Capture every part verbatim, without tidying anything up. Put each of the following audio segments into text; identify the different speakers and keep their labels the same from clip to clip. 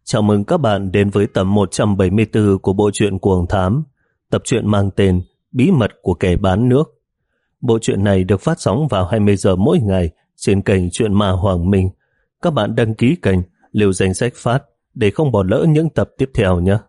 Speaker 1: Chào mừng các bạn đến với tập một trăm bảy mươi tư của bộ truyện Cuồng Thám, tập truyện mang tên Bí mật của kẻ bán nước. Bộ truyện này được phát sóng vào hai mươi giờ mỗi ngày trên kênh Truyện Ma Hoàng Minh. Các bạn đăng ký kênh, lưu danh sách phát để không bỏ lỡ những tập tiếp theo nhé.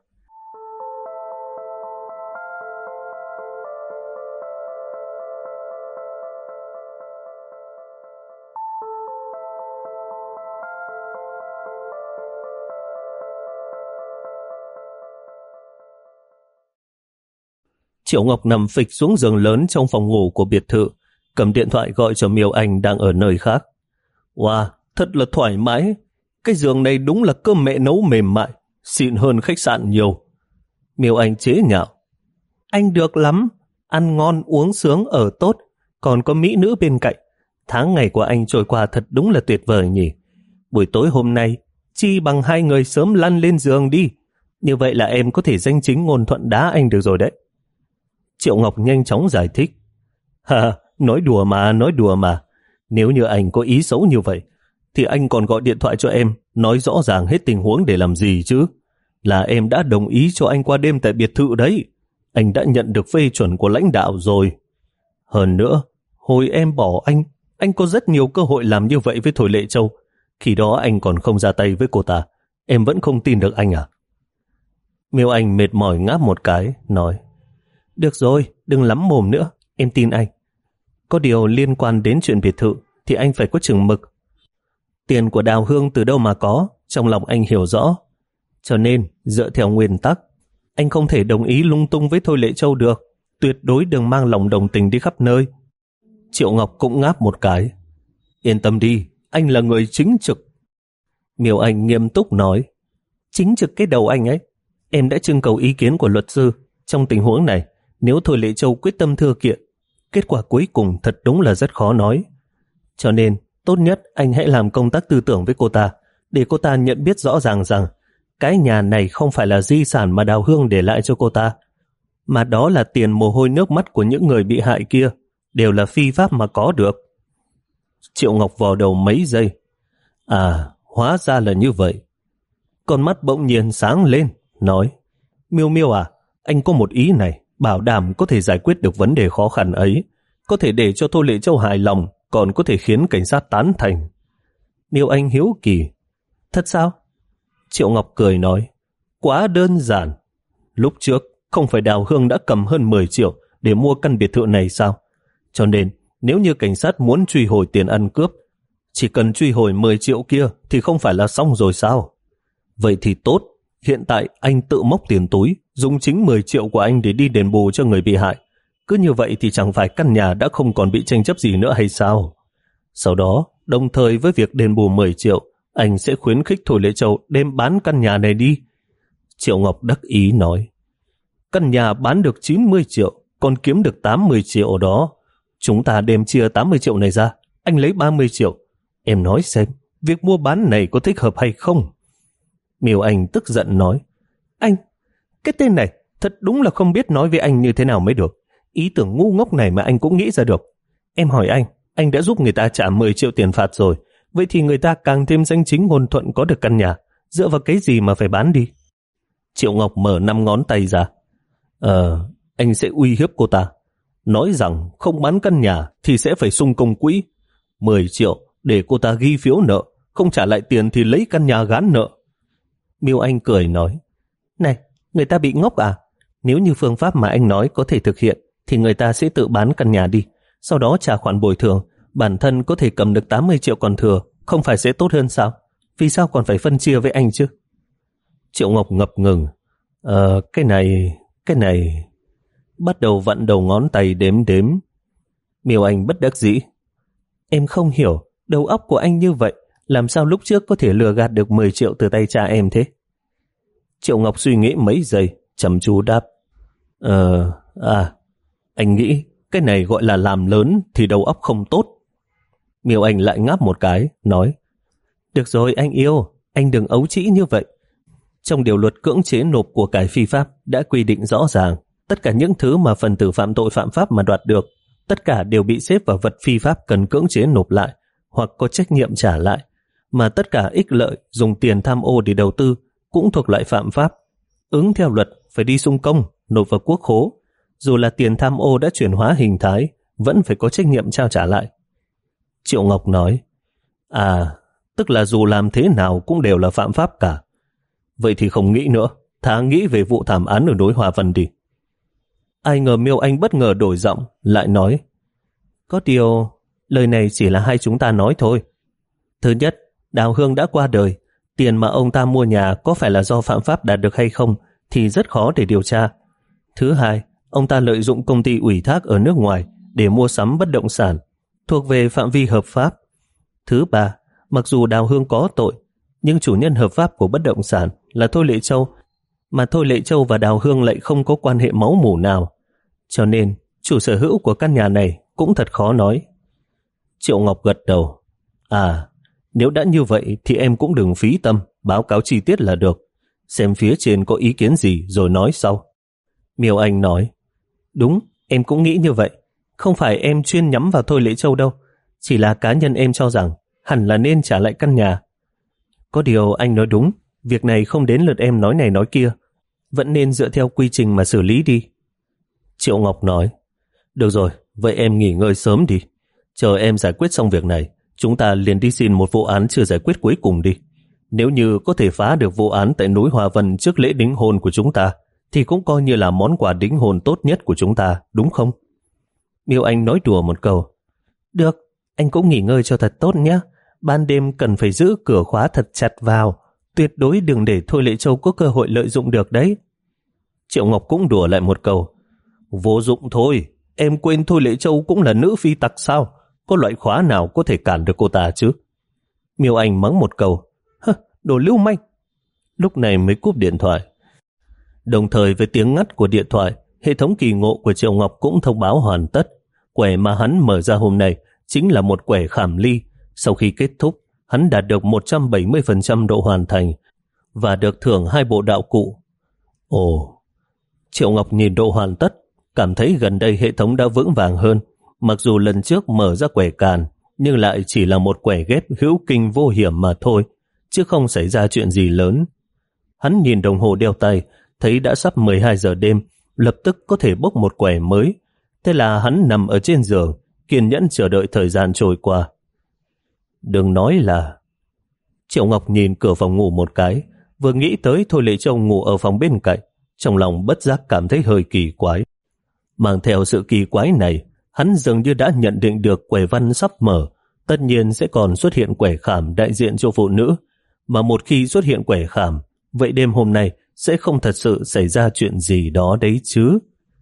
Speaker 1: Triệu Ngọc nằm phịch xuống giường lớn trong phòng ngủ của biệt thự, cầm điện thoại gọi cho Miêu Anh đang ở nơi khác. Wow, thật là thoải mái. Cái giường này đúng là cơm mẹ nấu mềm mại, xịn hơn khách sạn nhiều. Miêu Anh chế nhạo. Anh được lắm, ăn ngon uống sướng ở tốt, còn có mỹ nữ bên cạnh. Tháng ngày của anh trôi qua thật đúng là tuyệt vời nhỉ. Buổi tối hôm nay, chi bằng hai người sớm lăn lên giường đi. Như vậy là em có thể danh chính ngôn thuận đá anh được rồi đấy. Triệu Ngọc nhanh chóng giải thích. Ha, nói đùa mà, nói đùa mà. Nếu như anh có ý xấu như vậy, thì anh còn gọi điện thoại cho em, nói rõ ràng hết tình huống để làm gì chứ. Là em đã đồng ý cho anh qua đêm tại biệt thự đấy. Anh đã nhận được phê chuẩn của lãnh đạo rồi. Hơn nữa, hồi em bỏ anh, anh có rất nhiều cơ hội làm như vậy với Thôi Lệ Châu. Khi đó anh còn không ra tay với cô ta. Em vẫn không tin được anh à? Miêu Anh mệt mỏi ngáp một cái, nói. Được rồi, đừng lắm mồm nữa, em tin anh. Có điều liên quan đến chuyện biệt thự thì anh phải có chừng mực. Tiền của Đào Hương từ đâu mà có, trong lòng anh hiểu rõ. Cho nên, dựa theo nguyên tắc, anh không thể đồng ý lung tung với Thôi Lệ Châu được. Tuyệt đối đừng mang lòng đồng tình đi khắp nơi. Triệu Ngọc cũng ngáp một cái. Yên tâm đi, anh là người chính trực. Miêu Anh nghiêm túc nói. Chính trực cái đầu anh ấy. Em đã trưng cầu ý kiến của luật sư. Trong tình huống này, nếu Thôi Lệ Châu quyết tâm thưa kiện, kết quả cuối cùng thật đúng là rất khó nói. Cho nên, tốt nhất anh hãy làm công tác tư tưởng với cô ta, để cô ta nhận biết rõ ràng rằng cái nhà này không phải là di sản mà Đào Hương để lại cho cô ta, mà đó là tiền mồ hôi nước mắt của những người bị hại kia, đều là phi pháp mà có được. Triệu Ngọc vò đầu mấy giây. À, hóa ra là như vậy. Con mắt bỗng nhiên sáng lên, nói. Miêu Miêu à, anh có một ý này, bảo đảm có thể giải quyết được vấn đề khó khăn ấy, có thể để cho Thôi Lệ Châu hài lòng, còn có thể khiến cảnh sát tán thành. Miêu Anh hiếu kỳ. Thật sao? Triệu Ngọc cười nói. Quá đơn giản. Lúc trước, không phải Đào Hương đã cầm hơn mười triệu để mua căn biệt thự này sao? Cho nên, nếu như cảnh sát muốn truy hồi tiền ăn cướp, chỉ cần truy hồi mười triệu kia thì không phải là xong rồi sao? Vậy thì tốt. Hiện tại anh tự móc tiền túi, dùng chính mười triệu của anh để đi đền bù cho người bị hại. Cứ như vậy thì chẳng phải căn nhà đã không còn bị tranh chấp gì nữa hay sao? Sau đó, đồng thời với việc đền bù mười triệu, anh sẽ khuyến khích Thôi Lệ Châu đem bán căn nhà này đi. Triệu Ngọc đắc ý nói. Căn nhà bán được chín mươi triệu, còn kiếm được tám mươi triệu đó. Chúng ta đem chia tám mươi triệu này ra, anh lấy ba mươi triệu. Em nói xem, việc mua bán này có thích hợp hay không? Miêu Anh tức giận nói. Anh, cái tên này thật đúng là không biết nói với anh như thế nào mới được. Ý tưởng ngu ngốc này mà anh cũng nghĩ ra được. Em hỏi anh, anh đã giúp người ta trả mười triệu tiền phạt rồi, vậy thì người ta càng thêm danh chính ngôn thuận có được căn nhà, dựa vào cái gì mà phải bán đi? Triệu Ngọc mở năm ngón tay ra. Ờ, anh sẽ uy hiếp cô ta, nói rằng không bán căn nhà thì sẽ phải xung công quỹ. mười triệu để cô ta ghi phiếu nợ, không trả lại tiền thì lấy căn nhà gán nợ. Miêu Anh cười nói. Này, người ta bị ngốc à? Nếu như phương pháp mà anh nói có thể thực hiện, thì người ta sẽ tự bán căn nhà đi, sau đó trả khoản bồi thường, bản thân có thể cầm được tám mươi triệu còn thừa, không phải sẽ tốt hơn sao? Vì sao còn phải phân chia với anh chứ? Triệu Ngọc ngập ngừng. Ờ, cái này, cái này... Bắt đầu vặn đầu ngón tay đếm đếm. Miêu Anh bất đắc dĩ. Em không hiểu, đầu óc của anh như vậy, làm sao lúc trước có thể lừa gạt được mười triệu từ tay cha em thế? Triệu Ngọc suy nghĩ mấy giây, chăm chú đáp. Ờ, à, anh nghĩ cái này gọi là làm lớn thì đầu óc không tốt. Miêu Anh lại ngáp một cái, nói. Được rồi anh yêu, anh đừng ấu trĩ như vậy. Trong điều luật cưỡng chế nộp của cải phi pháp đã quy định rõ ràng, tất cả những thứ mà phần tử phạm tội phạm pháp mà đoạt được, tất cả đều bị xếp vào vật phi pháp cần cưỡng chế nộp lại, hoặc có trách nhiệm trả lại. Mà tất cả ích lợi dùng tiền tham ô để đầu tư cũng thuộc loại phạm pháp. Ứng theo luật phải đi xung công, nộp vào quốc khố. Dù là tiền tham ô đã chuyển hóa hình thái, vẫn phải có trách nhiệm trao trả lại. Triệu Ngọc nói, à, tức là dù làm thế nào cũng đều là phạm pháp cả. Vậy thì không nghĩ nữa, thà nghĩ về vụ thảm án ở núi Hoa Vân đi. Ai ngờ Miêu Anh bất ngờ đổi giọng, lại nói, có điều, lời này chỉ là hai chúng ta nói thôi. Thứ nhất, Đào Hương đã qua đời, tiền mà ông ta mua nhà có phải là do phạm pháp đạt được hay không thì rất khó để điều tra. Thứ hai, ông ta lợi dụng công ty ủy thác ở nước ngoài để mua sắm bất động sản, thuộc về phạm vi hợp pháp. Thứ ba, mặc dù Đào Hương có tội, nhưng chủ nhân hợp pháp của bất động sản là Thôi Lệ Châu, mà Thôi Lệ Châu và Đào Hương lại không có quan hệ máu mủ nào. Cho nên, chủ sở hữu của căn nhà này cũng thật khó nói. Triệu Ngọc gật đầu. À, nếu đã như vậy thì em cũng đừng phí tâm, báo cáo chi tiết là được. Xem phía trên có ý kiến gì rồi nói sau. Miêu Anh nói, đúng, em cũng nghĩ như vậy. Không phải em chuyên nhắm vào Thôi Lệ Châu đâu, chỉ là cá nhân em cho rằng hẳn là nên trả lại căn nhà. Có điều anh nói đúng, việc này không đến lượt em nói này nói kia, vẫn nên dựa theo quy trình mà xử lý đi. Triệu Ngọc nói, được rồi, vậy em nghỉ ngơi sớm đi. Chờ em giải quyết xong việc này, chúng ta liền đi xin một vụ án chưa giải quyết cuối cùng đi. Nếu như có thể phá được vụ án tại núi Hoa Vân trước lễ đính hôn của chúng ta, thì cũng coi như là món quà đính hôn tốt nhất của chúng ta, đúng không? Miêu Anh nói đùa một câu. Được, anh cũng nghỉ ngơi cho thật tốt nhé. Ban đêm cần phải giữ cửa khóa thật chặt vào, tuyệt đối đừng để Thôi Lệ Châu có cơ hội lợi dụng được đấy. Triệu Ngọc cũng đùa lại một câu. Vô dụng thôi, em quên Thôi Lệ Châu cũng là nữ phi tặc sao? Có loại khóa nào có thể cản được cô ta chứ? Miêu Anh mắng một câu. Hơ, đồ lưu manh. Lúc này mới cúp điện thoại. Đồng thời với tiếng ngắt của điện thoại, hệ thống kỳ ngộ của Triệu Ngọc cũng thông báo hoàn tất. Quẻ mà hắn mở ra hôm nay chính là một quẻ khảm ly. Sau khi kết thúc, hắn đạt được một trăm bảy mươi phần trăm độ hoàn thành và được thưởng hai bộ đạo cụ. Ồ, Triệu Ngọc nhìn độ hoàn tất, cảm thấy gần đây hệ thống đã vững vàng hơn. Mặc dù lần trước mở ra quẻ càn, nhưng lại chỉ là một quẻ ghép hữu kinh vô hiểm mà thôi, chứ không xảy ra chuyện gì lớn. Hắn nhìn đồng hồ đeo tay, thấy đã sắp mười hai giờ đêm, lập tức có thể bốc một quẻ mới. Thế là hắn nằm ở trên giường, kiên nhẫn chờ đợi thời gian trôi qua. Đừng nói là... Triệu Ngọc nhìn cửa phòng ngủ một cái, vừa nghĩ tới Thôi Lệ Châu ngủ ở phòng bên cạnh, trong lòng bất giác cảm thấy hơi kỳ quái. Mang theo sự kỳ quái này, hắn dường như đã nhận định được quẻ văn sắp mở, tất nhiên sẽ còn xuất hiện quẻ khảm đại diện cho phụ nữ, mà một khi xuất hiện quẻ khảm, vậy đêm hôm nay sẽ không thật sự xảy ra chuyện gì đó đấy chứ.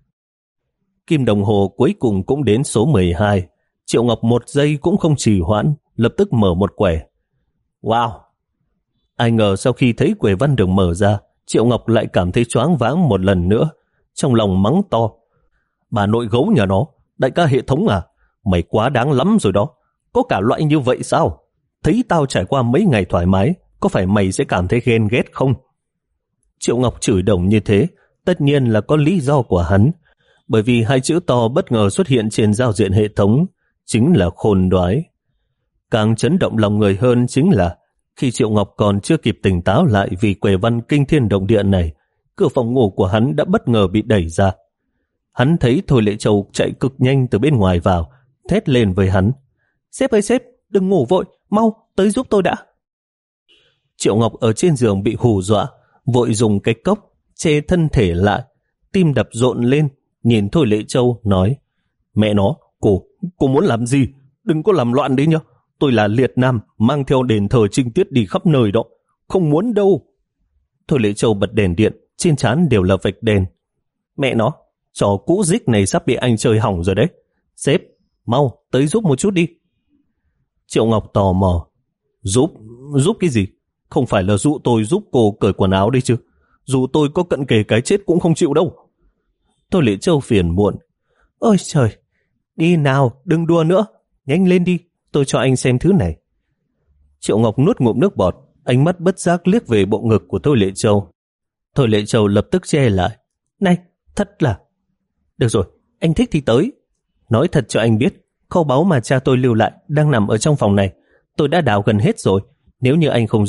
Speaker 1: Kim đồng hồ cuối cùng cũng đến số mười hai, Triệu Ngọc một giây cũng không trì hoãn, lập tức mở một quẻ. Wow! Ai ngờ sau khi thấy quẻ văn được mở ra, Triệu Ngọc lại cảm thấy choáng váng một lần nữa, trong lòng mắng to. Bà nội gấu nhà nó, đại ca hệ thống à? Mày quá đáng lắm rồi đó. Có cả loại như vậy sao? Thấy tao trải qua mấy ngày thoải mái, có phải mày sẽ cảm thấy ghen ghét không? Triệu Ngọc chửi đồng như thế, tất nhiên là có lý do của hắn, bởi vì hai chữ to bất ngờ xuất hiện trên giao diện hệ thống, chính là khôn đoái. Càng chấn động lòng người hơn chính là khi Triệu Ngọc còn chưa kịp tỉnh táo lại vì quẻ văn kinh thiên động địa này, cửa phòng ngủ của hắn đã bất ngờ bị đẩy ra. Hắn thấy Thôi Lệ Châu chạy cực nhanh từ bên ngoài vào, thét lên với hắn. Sếp ơi sếp, đừng ngủ vội, mau, tới giúp tôi đã. Triệu Ngọc ở trên giường bị hù dọa, vội dùng cái cốc che thân thể lại, tim đập rộn lên, nhìn Thôi Lệ Châu nói, mẹ nó, cô, cô muốn làm gì? Đừng có làm loạn đấy nhá. Tôi là liệt nam, mang theo đền thờ trinh tiết đi khắp nơi đó. Không muốn đâu. Thôi Lệ Châu bật đèn điện, trên trán đều là vạch đèn. Mẹ nó, trò cũ dích này sắp bị anh chơi hỏng rồi đấy. Sếp, mau, tới giúp một chút đi. Triệu Ngọc tò mò. Giúp? Giúp cái gì? Không phải là dụ tôi giúp cô cởi quần áo đi chứ. Dù tôi có cận kề cái chết cũng không chịu đâu. Thôi Lệ Châu phiền muộn. Ôi trời, đi nào, đừng đùa nữa. Nhanh lên đi, tôi cho anh xem thứ này. Triệu Ngọc nuốt ngụm nước bọt, ánh mắt bất giác liếc về bộ ngực của Thôi Lệ Châu. Thôi Lệ Châu lập tức che lại. Này, thật là... Được rồi, anh thích thì tới. Nói thật cho anh biết, kho báu mà cha tôi lưu lại đang nằm ở trong phòng này. Tôi đã đào gần hết rồi. Nếu như anh không giúp,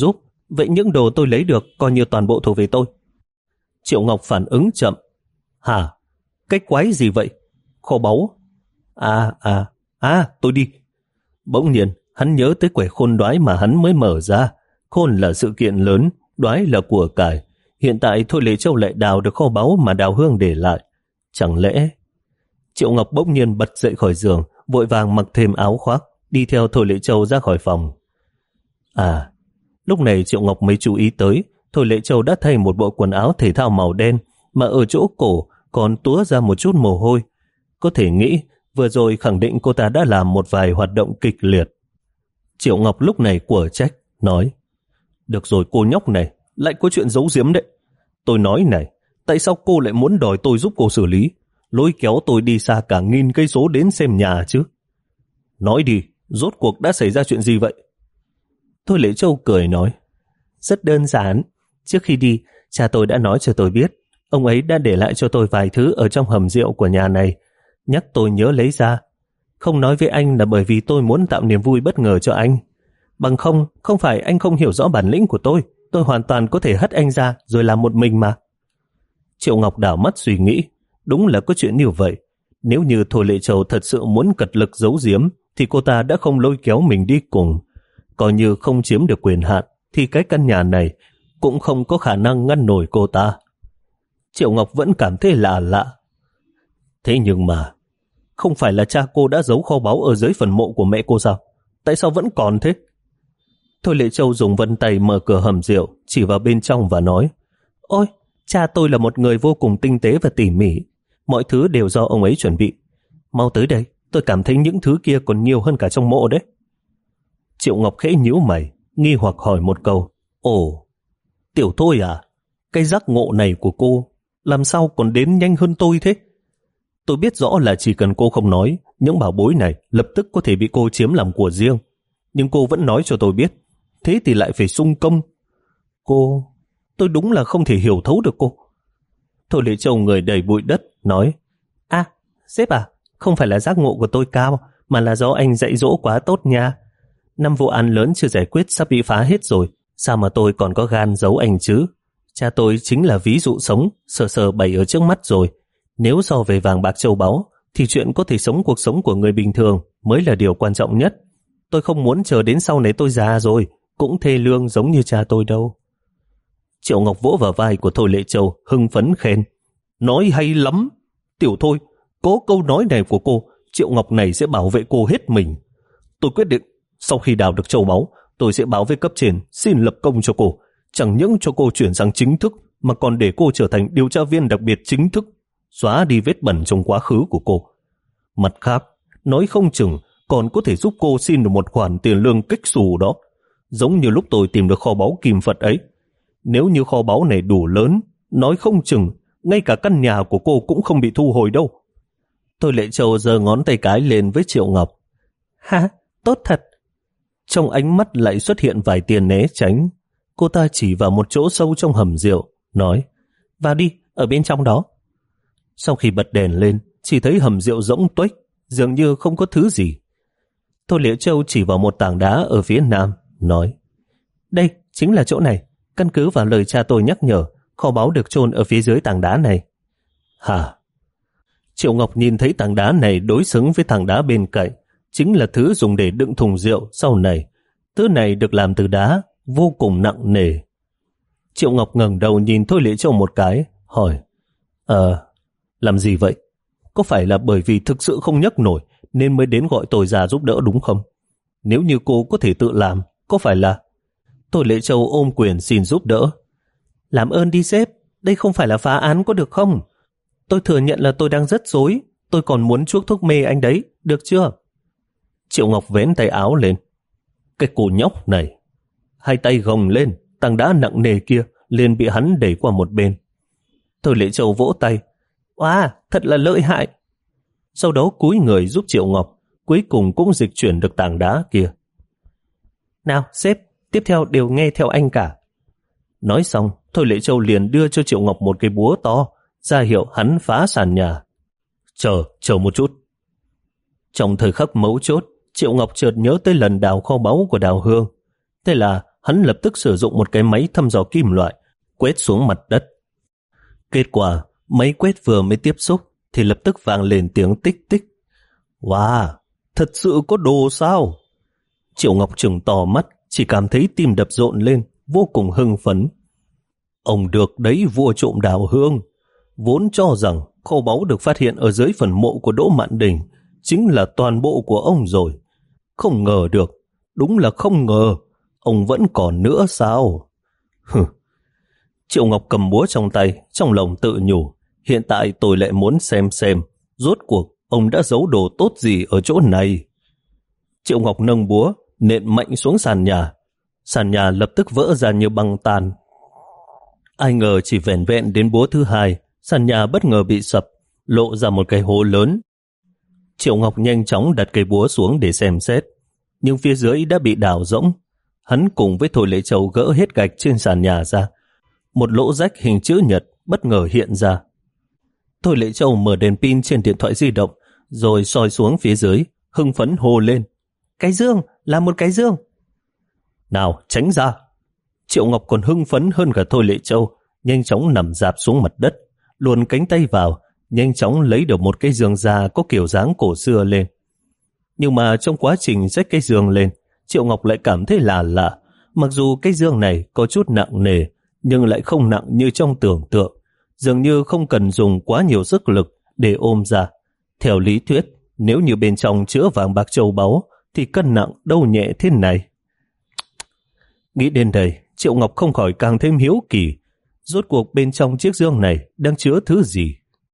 Speaker 1: vậy những đồ tôi lấy được coi như toàn bộ thuộc về tôi. Triệu Ngọc phản ứng chậm. Hả? Cái quái gì vậy? Kho báu? À, à, à, tôi đi. Bỗng nhiên, hắn nhớ tới quẻ khôn đoái mà hắn mới mở ra. Khôn là sự kiện lớn, đoái là của cải. Hiện tại Thôi Lệ Châu lại đào được kho báu mà Đào Hương để lại. Chẳng lẽ... Triệu Ngọc bỗng nhiên bật dậy khỏi giường, vội vàng mặc thêm áo khoác, đi theo Thôi Lệ Châu ra khỏi phòng. À, lúc này Triệu Ngọc mới chú ý tới, Thôi Lệ Châu đã thay một bộ quần áo thể thao màu đen, mà ở chỗ cổ còn túa ra một chút mồ hôi. Có thể nghĩ, vừa rồi khẳng định cô ta đã làm một vài hoạt động kịch liệt. Triệu Ngọc lúc này quở trách, nói: Được rồi cô nhóc này, lại có chuyện giấu giếm đấy. Tôi nói này, tại sao cô lại muốn đòi tôi giúp cô xử lý, lôi kéo tôi đi xa cả nghìn cây số đến xem nhà chứ? Nói đi, rốt cuộc đã xảy ra chuyện gì vậy? Thôi Lệ Châu cười nói: Rất đơn giản, trước khi đi, cha tôi đã nói cho tôi biết, ông ấy đã để lại cho tôi vài thứ ở trong hầm rượu của nhà này, nhắc tôi nhớ lấy ra. Không nói với anh là bởi vì tôi muốn tạo niềm vui bất ngờ cho anh. Bằng không, không phải anh không hiểu rõ bản lĩnh của tôi, tôi hoàn toàn có thể hất anh ra rồi làm một mình mà. Triệu Ngọc đảo mắt suy nghĩ, đúng là có chuyện như vậy. Nếu như Thôi Lệ Châu thật sự muốn cật lực giấu giếm, thì cô ta đã không lôi kéo mình đi cùng. Coi như không chiếm được quyền hạn, thì cái căn nhà này cũng không có khả năng ngăn nổi cô ta. Triệu Ngọc vẫn cảm thấy lạ lạ. Thế nhưng mà, không phải là cha cô đã giấu kho báu ở dưới phần mộ của mẹ cô sao? Tại sao vẫn còn thế? Thôi Lệ Châu dùng vân tay mở cửa hầm rượu, chỉ vào bên trong và nói: Ôi, cha tôi là một người vô cùng tinh tế và tỉ mỉ. Mọi thứ đều do ông ấy chuẩn bị. Mau tới đây, tôi cảm thấy những thứ kia còn nhiều hơn cả trong mộ đấy. Triệu Ngọc khẽ nhíu mày, nghi hoặc hỏi một câu: Ồ, Tiểu Thôi à? Cái giác ngộ này của cô làm sao còn đến nhanh hơn tôi thế? Tôi biết rõ là chỉ cần cô không nói, những bảo bối này lập tức có thể bị cô chiếm làm của riêng. Nhưng cô vẫn nói cho tôi biết, thế thì lại phải sung công. Cô, tôi đúng là không thể hiểu thấu được cô. Thôi Lệ Châu người đầy bụi đất, nói: À, sếp à, không phải là giác ngộ của tôi cao, mà là do anh dạy dỗ quá tốt nha. Năm vụ án lớn chưa giải quyết sắp bị phá hết rồi, sao mà tôi còn có gan giấu anh chứ? Cha tôi chính là ví dụ sống, sờ sờ bày ở trước mắt rồi. Nếu so về vàng bạc châu báu, thì chuyện có thể sống cuộc sống của người bình thường mới là điều quan trọng nhất. Tôi không muốn chờ đến sau này tôi già rồi, cũng thê lương giống như cha tôi đâu. Triệu Ngọc vỗ vào vai của Thôi Lệ Châu, hưng phấn khen: Nói hay lắm! Tiểu Thôi, có câu nói này của cô, Triệu Ngọc này sẽ bảo vệ cô hết mình. Tôi quyết định, sau khi đào được châu báu, tôi sẽ báo với cấp trên xin lập công cho cô. Chẳng những cho cô chuyển sang chính thức, mà còn để cô trở thành điều tra viên đặc biệt chính thức, xóa đi vết bẩn trong quá khứ của cô. Mặt khác, nói không chừng còn có thể giúp cô xin được một khoản tiền lương kích xù đó, giống như lúc tôi tìm được kho báu kim Phật ấy. Nếu như kho báu này đủ lớn, nói không chừng ngay cả căn nhà của cô cũng không bị thu hồi đâu. Thôi Lệ Châu giơ ngón tay cái lên với Triệu Ngọc. Ha, tốt thật. Trong ánh mắt lại xuất hiện vài tia né tránh. Cô ta chỉ vào một chỗ sâu trong hầm rượu, nói: Vào đi, ở bên trong đó. Sau khi bật đèn lên, chỉ thấy hầm rượu rỗng tuếch, dường như không có thứ gì. Thôi Lệ Châu chỉ vào một tảng đá ở phía nam, nói: Đây chính là chỗ này. Căn cứ vào lời cha tôi nhắc nhở, kho báu được chôn ở phía dưới tảng đá này. Hả? Triệu Ngọc nhìn thấy tảng đá này đối xứng với tảng đá bên cạnh, chính là thứ dùng để đựng thùng rượu sau này. Thứ này được làm từ đá, vô cùng nặng nề. Triệu Ngọc ngẩng đầu nhìn Thôi Lệ Châu một cái, hỏi: Ờ, làm gì vậy? Có phải là bởi vì thực sự không nhấc nổi nên mới đến gọi tôi ra giúp đỡ đúng không? Nếu như cô có thể tự làm, có phải là... Thôi Lệ Châu ôm quyền xin giúp đỡ. Làm ơn đi sếp, đây không phải là phá án có được không? Tôi thừa nhận là tôi đang rất rối, tôi còn muốn chuốc thuốc mê anh đấy, được chưa? Triệu Ngọc vén tay áo lên. Cái cô nhóc này. Hai tay gồng lên, tảng đá nặng nề kia liền bị hắn đẩy qua một bên. Thôi Lệ Châu vỗ tay. Wow, thật là lợi hại. Sau đó cúi người giúp Triệu Ngọc, cuối cùng cũng dịch chuyển được tảng đá kia. Nào sếp, tiếp theo đều nghe theo anh cả. Nói xong, Thôi Lệ Châu liền đưa cho Triệu Ngọc một cái búa to, ra hiệu hắn phá sàn nhà. Chờ, chờ một chút. Trong thời khắc mấu chốt, Triệu Ngọc chợt nhớ tới lần đào kho báu của Đào Hương. Thế là hắn lập tức sử dụng một cái máy thăm dò kim loại, quét xuống mặt đất. Kết quả, máy quét vừa mới tiếp xúc, thì lập tức vang lên tiếng tích tích. Wow, thật sự có đồ sao? Triệu Ngọc trừng to mắt, chỉ cảm thấy tim đập rộn lên, vô cùng hưng phấn. Ông được đấy vua trộm đào hương, vốn cho rằng kho báu được phát hiện ở dưới phần mộ của Đỗ Mạn Đình chính là toàn bộ của ông rồi. Không ngờ được, đúng là không ngờ, ông vẫn còn nữa sao? Hừ. Triệu Ngọc cầm búa trong tay, trong lòng tự nhủ, hiện tại tôi lại muốn xem xem, rốt cuộc ông đã giấu đồ tốt gì ở chỗ này. Triệu Ngọc nâng búa, nện mạnh xuống sàn nhà. Sàn nhà lập tức vỡ ra như băng tan. Ai ngờ chỉ vẻn vẹn đến búa thứ hai, sàn nhà bất ngờ bị sập, lộ ra một cái hố lớn. Triệu Ngọc nhanh chóng đặt cây búa xuống để xem xét, nhưng phía dưới đã bị đào rỗng. Hắn cùng với Thôi Lệ Châu gỡ hết gạch trên sàn nhà ra. Một lỗ rách hình chữ nhật bất ngờ hiện ra. Thôi Lệ Châu mở đèn pin trên điện thoại di động, rồi soi xuống phía dưới, hưng phấn hô lên. Cái dương, là một cái dương. Nào, tránh ra. Triệu Ngọc còn hưng phấn hơn cả Thôi Lệ Châu, nhanh chóng nằm rạp xuống mặt đất, luồn cánh tay vào, nhanh chóng lấy được một cái giường da có kiểu dáng cổ xưa lên. Nhưng mà trong quá trình xách cái giường lên, Triệu Ngọc lại cảm thấy lạ lạ. Mặc dù cái giường này có chút nặng nề, nhưng lại không nặng như trong tưởng tượng. Dường như không cần dùng quá nhiều sức lực để ôm ra. Theo lý thuyết, nếu như bên trong chứa vàng bạc châu báu, thì cân nặng đâu nhẹ thế này. Nghĩ đến đây, Triệu Ngọc không khỏi càng thêm hiếu kỳ. Rốt cuộc bên trong chiếc giường này đang chứa thứ gì?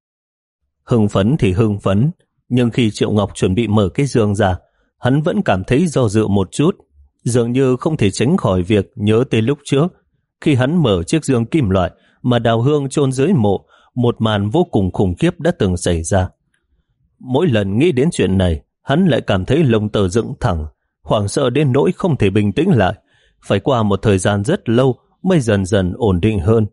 Speaker 1: Hưng phấn thì hưng phấn, nhưng khi Triệu Ngọc chuẩn bị mở cái giường ra, hắn vẫn cảm thấy do dự một chút, dường như không thể tránh khỏi việc nhớ tới lúc trước. Khi hắn mở chiếc giường kim loại mà đào hương chôn dưới mộ, một màn vô cùng khủng khiếp đã từng xảy ra. Mỗi lần nghĩ đến chuyện này, hắn lại cảm thấy lông tơ dựng thẳng, hoảng sợ đến nỗi không thể bình tĩnh lại. Phải qua một thời gian rất lâu mới dần dần ổn định hơn.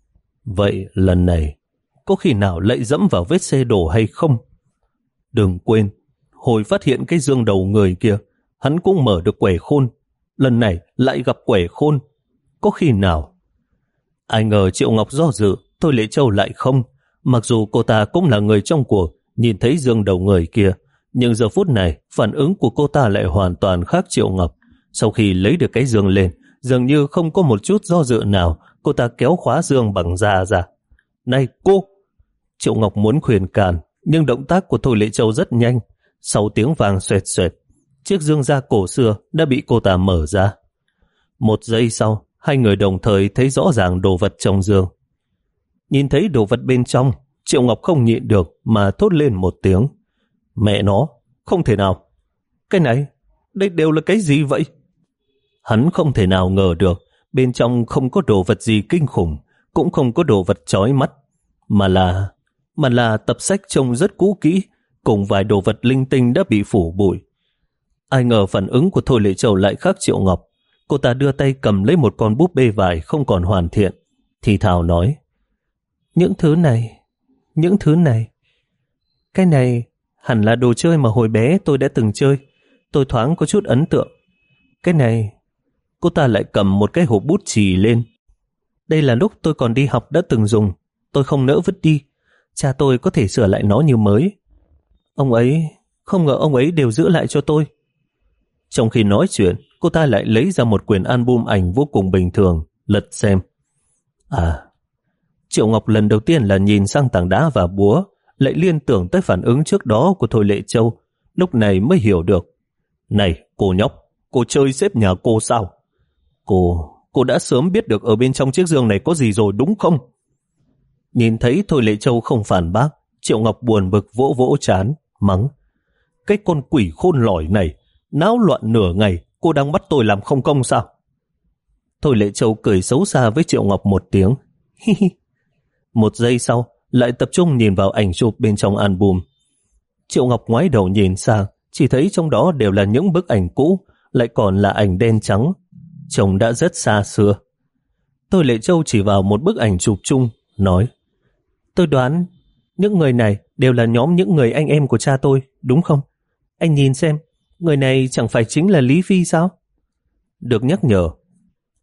Speaker 1: Vậy lần này, có khi nào lại dẫm vào vết xe đổ hay không? Đừng quên, hồi phát hiện cái dương đầu người kia, hắn cũng mở được quẻ khôn. Lần này lại gặp quẻ khôn. Có khi nào? Ai ngờ Triệu Ngọc do dự, Thôi Lệ Châu lại không. Mặc dù cô ta cũng là người trong cuộc, nhìn thấy dương đầu người kia, nhưng giờ phút này, phản ứng của cô ta lại hoàn toàn khác Triệu Ngọc. Sau khi lấy được cái giường lên, dường như không có một chút do dự nào, cô ta kéo khóa giường bằng da ra. Này cô! Triệu Ngọc muốn khuyên can, nhưng động tác của Thôi Lệ Châu rất nhanh. Sau tiếng vàng xoẹt xoẹt, chiếc giường da cổ xưa đã bị cô ta mở ra. Một giây sau, hai người đồng thời thấy rõ ràng đồ vật trong giường. Nhìn thấy đồ vật bên trong, Triệu Ngọc không nhịn được mà thốt lên một tiếng. Mẹ nó, không thể nào. Cái này, đây đều là cái gì vậy? Hắn không thể nào ngờ được, bên trong không có đồ vật gì kinh khủng, cũng không có đồ vật chói mắt, mà là, mà là tập sách trông rất cũ kỹ, cùng vài đồ vật linh tinh đã bị phủ bụi. Ai ngờ phản ứng của Thôi Lệ Châu lại khác Triệu Ngọc. Cô ta đưa tay cầm lấy một con búp bê vải không còn hoàn thiện, thì thào nói. Những thứ này, những thứ này, cái này hẳn là đồ chơi mà hồi bé tôi đã từng chơi. Tôi thoáng có chút ấn tượng. Cái này, cô ta lại cầm một cái hộp bút chì lên. Đây là lúc tôi còn đi học đã từng dùng. Tôi không nỡ vứt đi. Cha tôi có thể sửa lại nó như mới. Ông ấy, không ngờ ông ấy đều giữ lại cho tôi. Trong khi nói chuyện, cô ta lại lấy ra một quyển album ảnh vô cùng bình thường, lật xem. À, Triệu Ngọc lần đầu tiên là nhìn sang tảng đá và búa, lại liên tưởng tới phản ứng trước đó của Thôi Lệ Châu, lúc này mới hiểu được. Này, cô nhóc, cô chơi xếp nhà cô sao? Cô, cô đã sớm biết được ở bên trong chiếc giường này có gì rồi đúng không? Nhìn thấy Thôi Lệ Châu không phản bác, Triệu Ngọc buồn bực vỗ vỗ trán, mắng. Cái con quỷ khôn lỏi này, náo loạn nửa ngày, cô đang bắt tôi làm không công sao? Thôi Lệ Châu cười xấu xa với Triệu Ngọc một tiếng. Hi hi. Một giây sau, lại tập trung nhìn vào ảnh chụp bên trong album. Triệu Ngọc ngoái đầu nhìn sang, chỉ thấy trong đó đều là những bức ảnh cũ, lại còn là ảnh đen trắng. Trông đã rất xa xưa. Thôi Lệ Châu chỉ vào một bức ảnh chụp chung, nói. Tôi đoán, những người này đều là nhóm những người anh em của cha tôi, đúng không? Anh nhìn xem, người này chẳng phải chính là Lý Phi sao? Được nhắc nhở.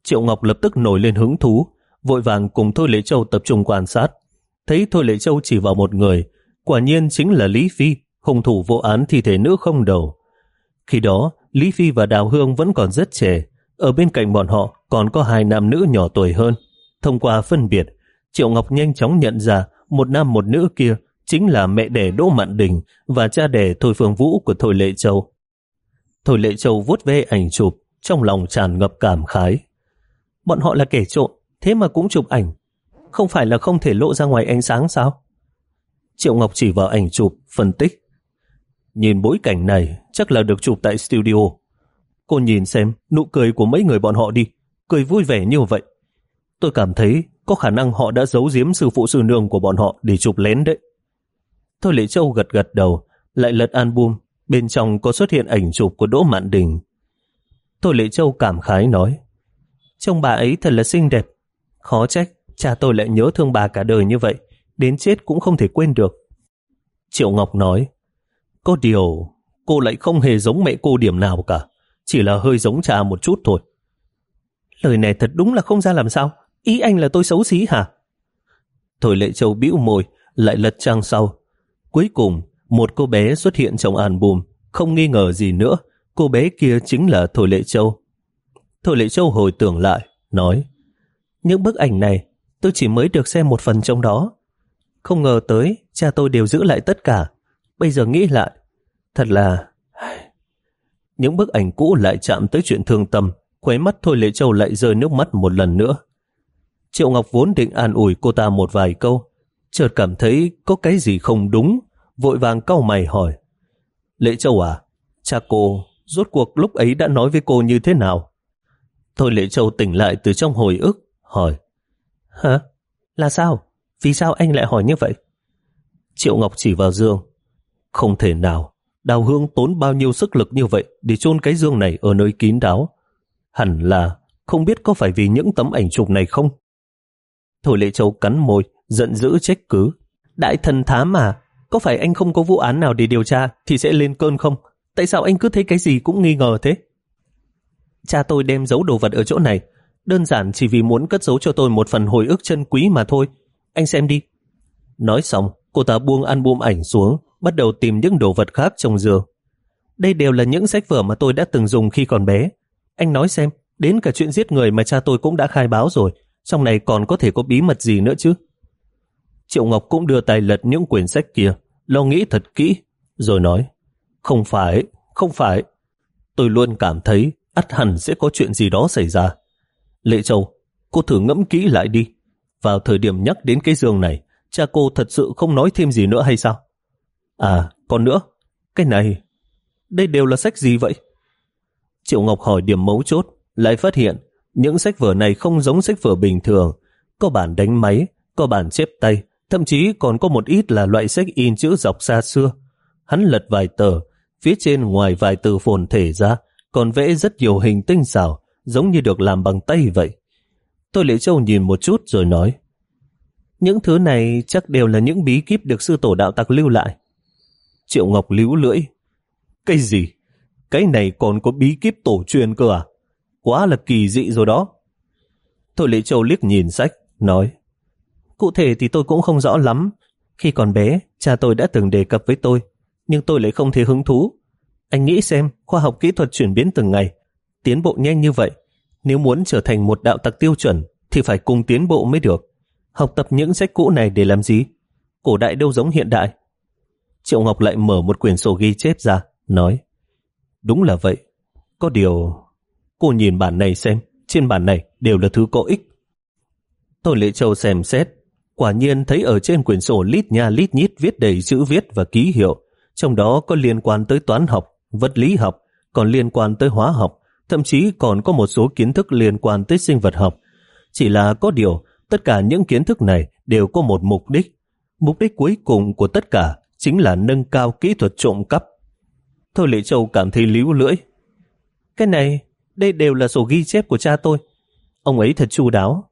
Speaker 1: Triệu Ngọc lập tức nổi lên hứng thú, vội vàng cùng Thôi Lệ Châu tập trung quan sát. Thấy Thôi Lệ Châu chỉ vào một người, quả nhiên chính là Lý Phi, hung thủ vụ án thi thể nữ không đầu. Khi đó, Lý Phi và Đào Hương vẫn còn rất trẻ, ở bên cạnh bọn họ còn có hai nam nữ nhỏ tuổi hơn. Thông qua phân biệt, Triệu Ngọc nhanh chóng nhận ra một nam một nữ kia chính là mẹ đẻ Đỗ Mạn Đình và cha đẻ Thôi Phương Vũ của Thôi Lệ Châu. Thôi Lệ Châu vuốt ve ảnh chụp, trong lòng tràn ngập cảm khái. Bọn họ là kẻ trộm, thế mà cũng chụp ảnh. Không phải là không thể lộ ra ngoài ánh sáng sao? Triệu Ngọc chỉ vào ảnh chụp, phân tích. Nhìn bối cảnh này, chắc là được chụp tại studio. Cô nhìn xem nụ cười của mấy người bọn họ đi, cười vui vẻ như vậy. Tôi cảm thấy có khả năng họ đã giấu giếm sư phụ sư nương của bọn họ để chụp lén đấy. Thôi Lệ Châu gật gật đầu, lại lật album, bên trong có xuất hiện ảnh chụp của Đỗ Mạn Đình. Thôi Lệ Châu cảm khái nói, trông bà ấy thật là xinh đẹp. Khó trách cha tôi lại nhớ thương bà cả đời như vậy, đến chết cũng không thể quên được. Triệu Ngọc nói, có điều cô lại không hề giống mẹ cô điểm nào cả, chỉ là hơi giống cha một chút thôi. Lời này thật đúng là không ra làm sao. Ý anh là tôi xấu xí hả? Thôi Lệ Châu bĩu môi, lại lật trang sau. Cuối cùng, một cô bé xuất hiện trong album, không nghi ngờ gì nữa, cô bé kia chính là Thôi Lệ Châu. Thôi Lệ Châu hồi tưởng lại, nói, những bức ảnh này tôi chỉ mới được xem một phần trong đó. Không ngờ tới cha tôi đều giữ lại tất cả. Bây giờ nghĩ lại, thật là... Những bức ảnh cũ lại chạm tới chuyện thương tâm, khóe mắt Thôi Lệ Châu lại rơi nước mắt một lần nữa. Triệu Ngọc vốn định an ủi cô ta một vài câu, chợt cảm thấy có cái gì không đúng, vội vàng cau mày hỏi, Lệ Châu à, cha cô rốt cuộc lúc ấy đã nói với cô như thế nào? Thôi Lệ Châu tỉnh lại từ trong hồi ức, hỏi, hả? Là sao? Vì sao anh lại hỏi như vậy? Triệu Ngọc chỉ vào giường, không thể nào, Đào Hương tốn bao nhiêu sức lực như vậy để chôn cái giường này ở nơi kín đáo. Hẳn là không biết có phải vì những tấm ảnh chụp này không? Thôi Lệ Châu cắn môi, giận dữ trách cứ. Đại thần thám mà, có phải anh không có vụ án nào để điều tra thì sẽ lên cơn không? Tại sao anh cứ thấy cái gì cũng nghi ngờ thế? Cha tôi đem giấu đồ vật ở chỗ này, đơn giản chỉ vì muốn cất giấu cho tôi một phần hồi ức chân quý mà thôi. Anh xem đi. Nói xong, cô ta buông album ảnh xuống, bắt đầu tìm những đồ vật khác trong giường. Đây đều là những sách vở mà tôi đã từng dùng khi còn bé. Anh nói xem, đến cả chuyện giết người mà cha tôi cũng đã khai báo rồi, trong này còn có thể có bí mật gì nữa chứ? Triệu Ngọc cũng đưa tay lật những quyển sách kia, lo nghĩ thật kỹ, rồi nói, không phải, không phải. Tôi luôn cảm thấy ắt hẳn sẽ có chuyện gì đó xảy ra. Lệ Châu, cô thử ngẫm kỹ lại đi. Vào thời điểm nhắc đến cái giường này, cha cô thật sự không nói thêm gì nữa hay sao? À, còn nữa, cái này, đây đều là sách gì vậy? Triệu Ngọc hỏi điểm mấu chốt, lại phát hiện những sách vở này không giống sách vở bình thường, có bản đánh máy, có bản chép tay, thậm chí còn có một ít là loại sách in chữ dọc xa xưa. Hắn lật vài tờ, phía trên ngoài vài từ phồn thể ra, còn vẽ rất nhiều hình tinh xảo, giống như được làm bằng tay vậy. Thôi Lệ Châu nhìn một chút rồi nói, những thứ này chắc đều là những bí kíp được sư tổ đạo tặc lưu lại. Triệu Ngọc líu lưỡi, cái gì? Cái này còn có bí kíp tổ truyền cơ à? Quá là kỳ dị rồi đó. Thôi Lệ Châu liếc nhìn sách, nói, cụ thể thì tôi cũng không rõ lắm. Khi còn bé, cha tôi đã từng đề cập với tôi, nhưng tôi lại không thấy hứng thú. Anh nghĩ xem, khoa học kỹ thuật chuyển biến từng ngày, tiến bộ nhanh như vậy. Nếu muốn trở thành một đạo tặc tiêu chuẩn, thì phải cùng tiến bộ mới được. Học tập những sách cũ này để làm gì? Cổ đại đâu giống hiện đại. Triệu Ngọc lại mở một quyển sổ ghi chép ra, nói, đúng là vậy. Có điều, cô nhìn bản này xem, trên bản này đều là thứ có ích. Thôi Lệ Châu xem xét, quả nhiên thấy ở trên quyển sổ lít nha lít nhít viết đầy chữ viết và ký hiệu, trong đó có liên quan tới toán học, vật lý học, còn liên quan tới hóa học, thậm chí còn có một số kiến thức liên quan tới sinh vật học. Chỉ là có điều, tất cả những kiến thức này đều có một mục đích. Mục đích cuối cùng của tất cả chính là nâng cao kỹ thuật trộm cắp. Thôi Lệ Châu cảm thấy líu lưỡi. Cái này, đây đều là sổ ghi chép của cha tôi. Ông ấy thật chu đáo.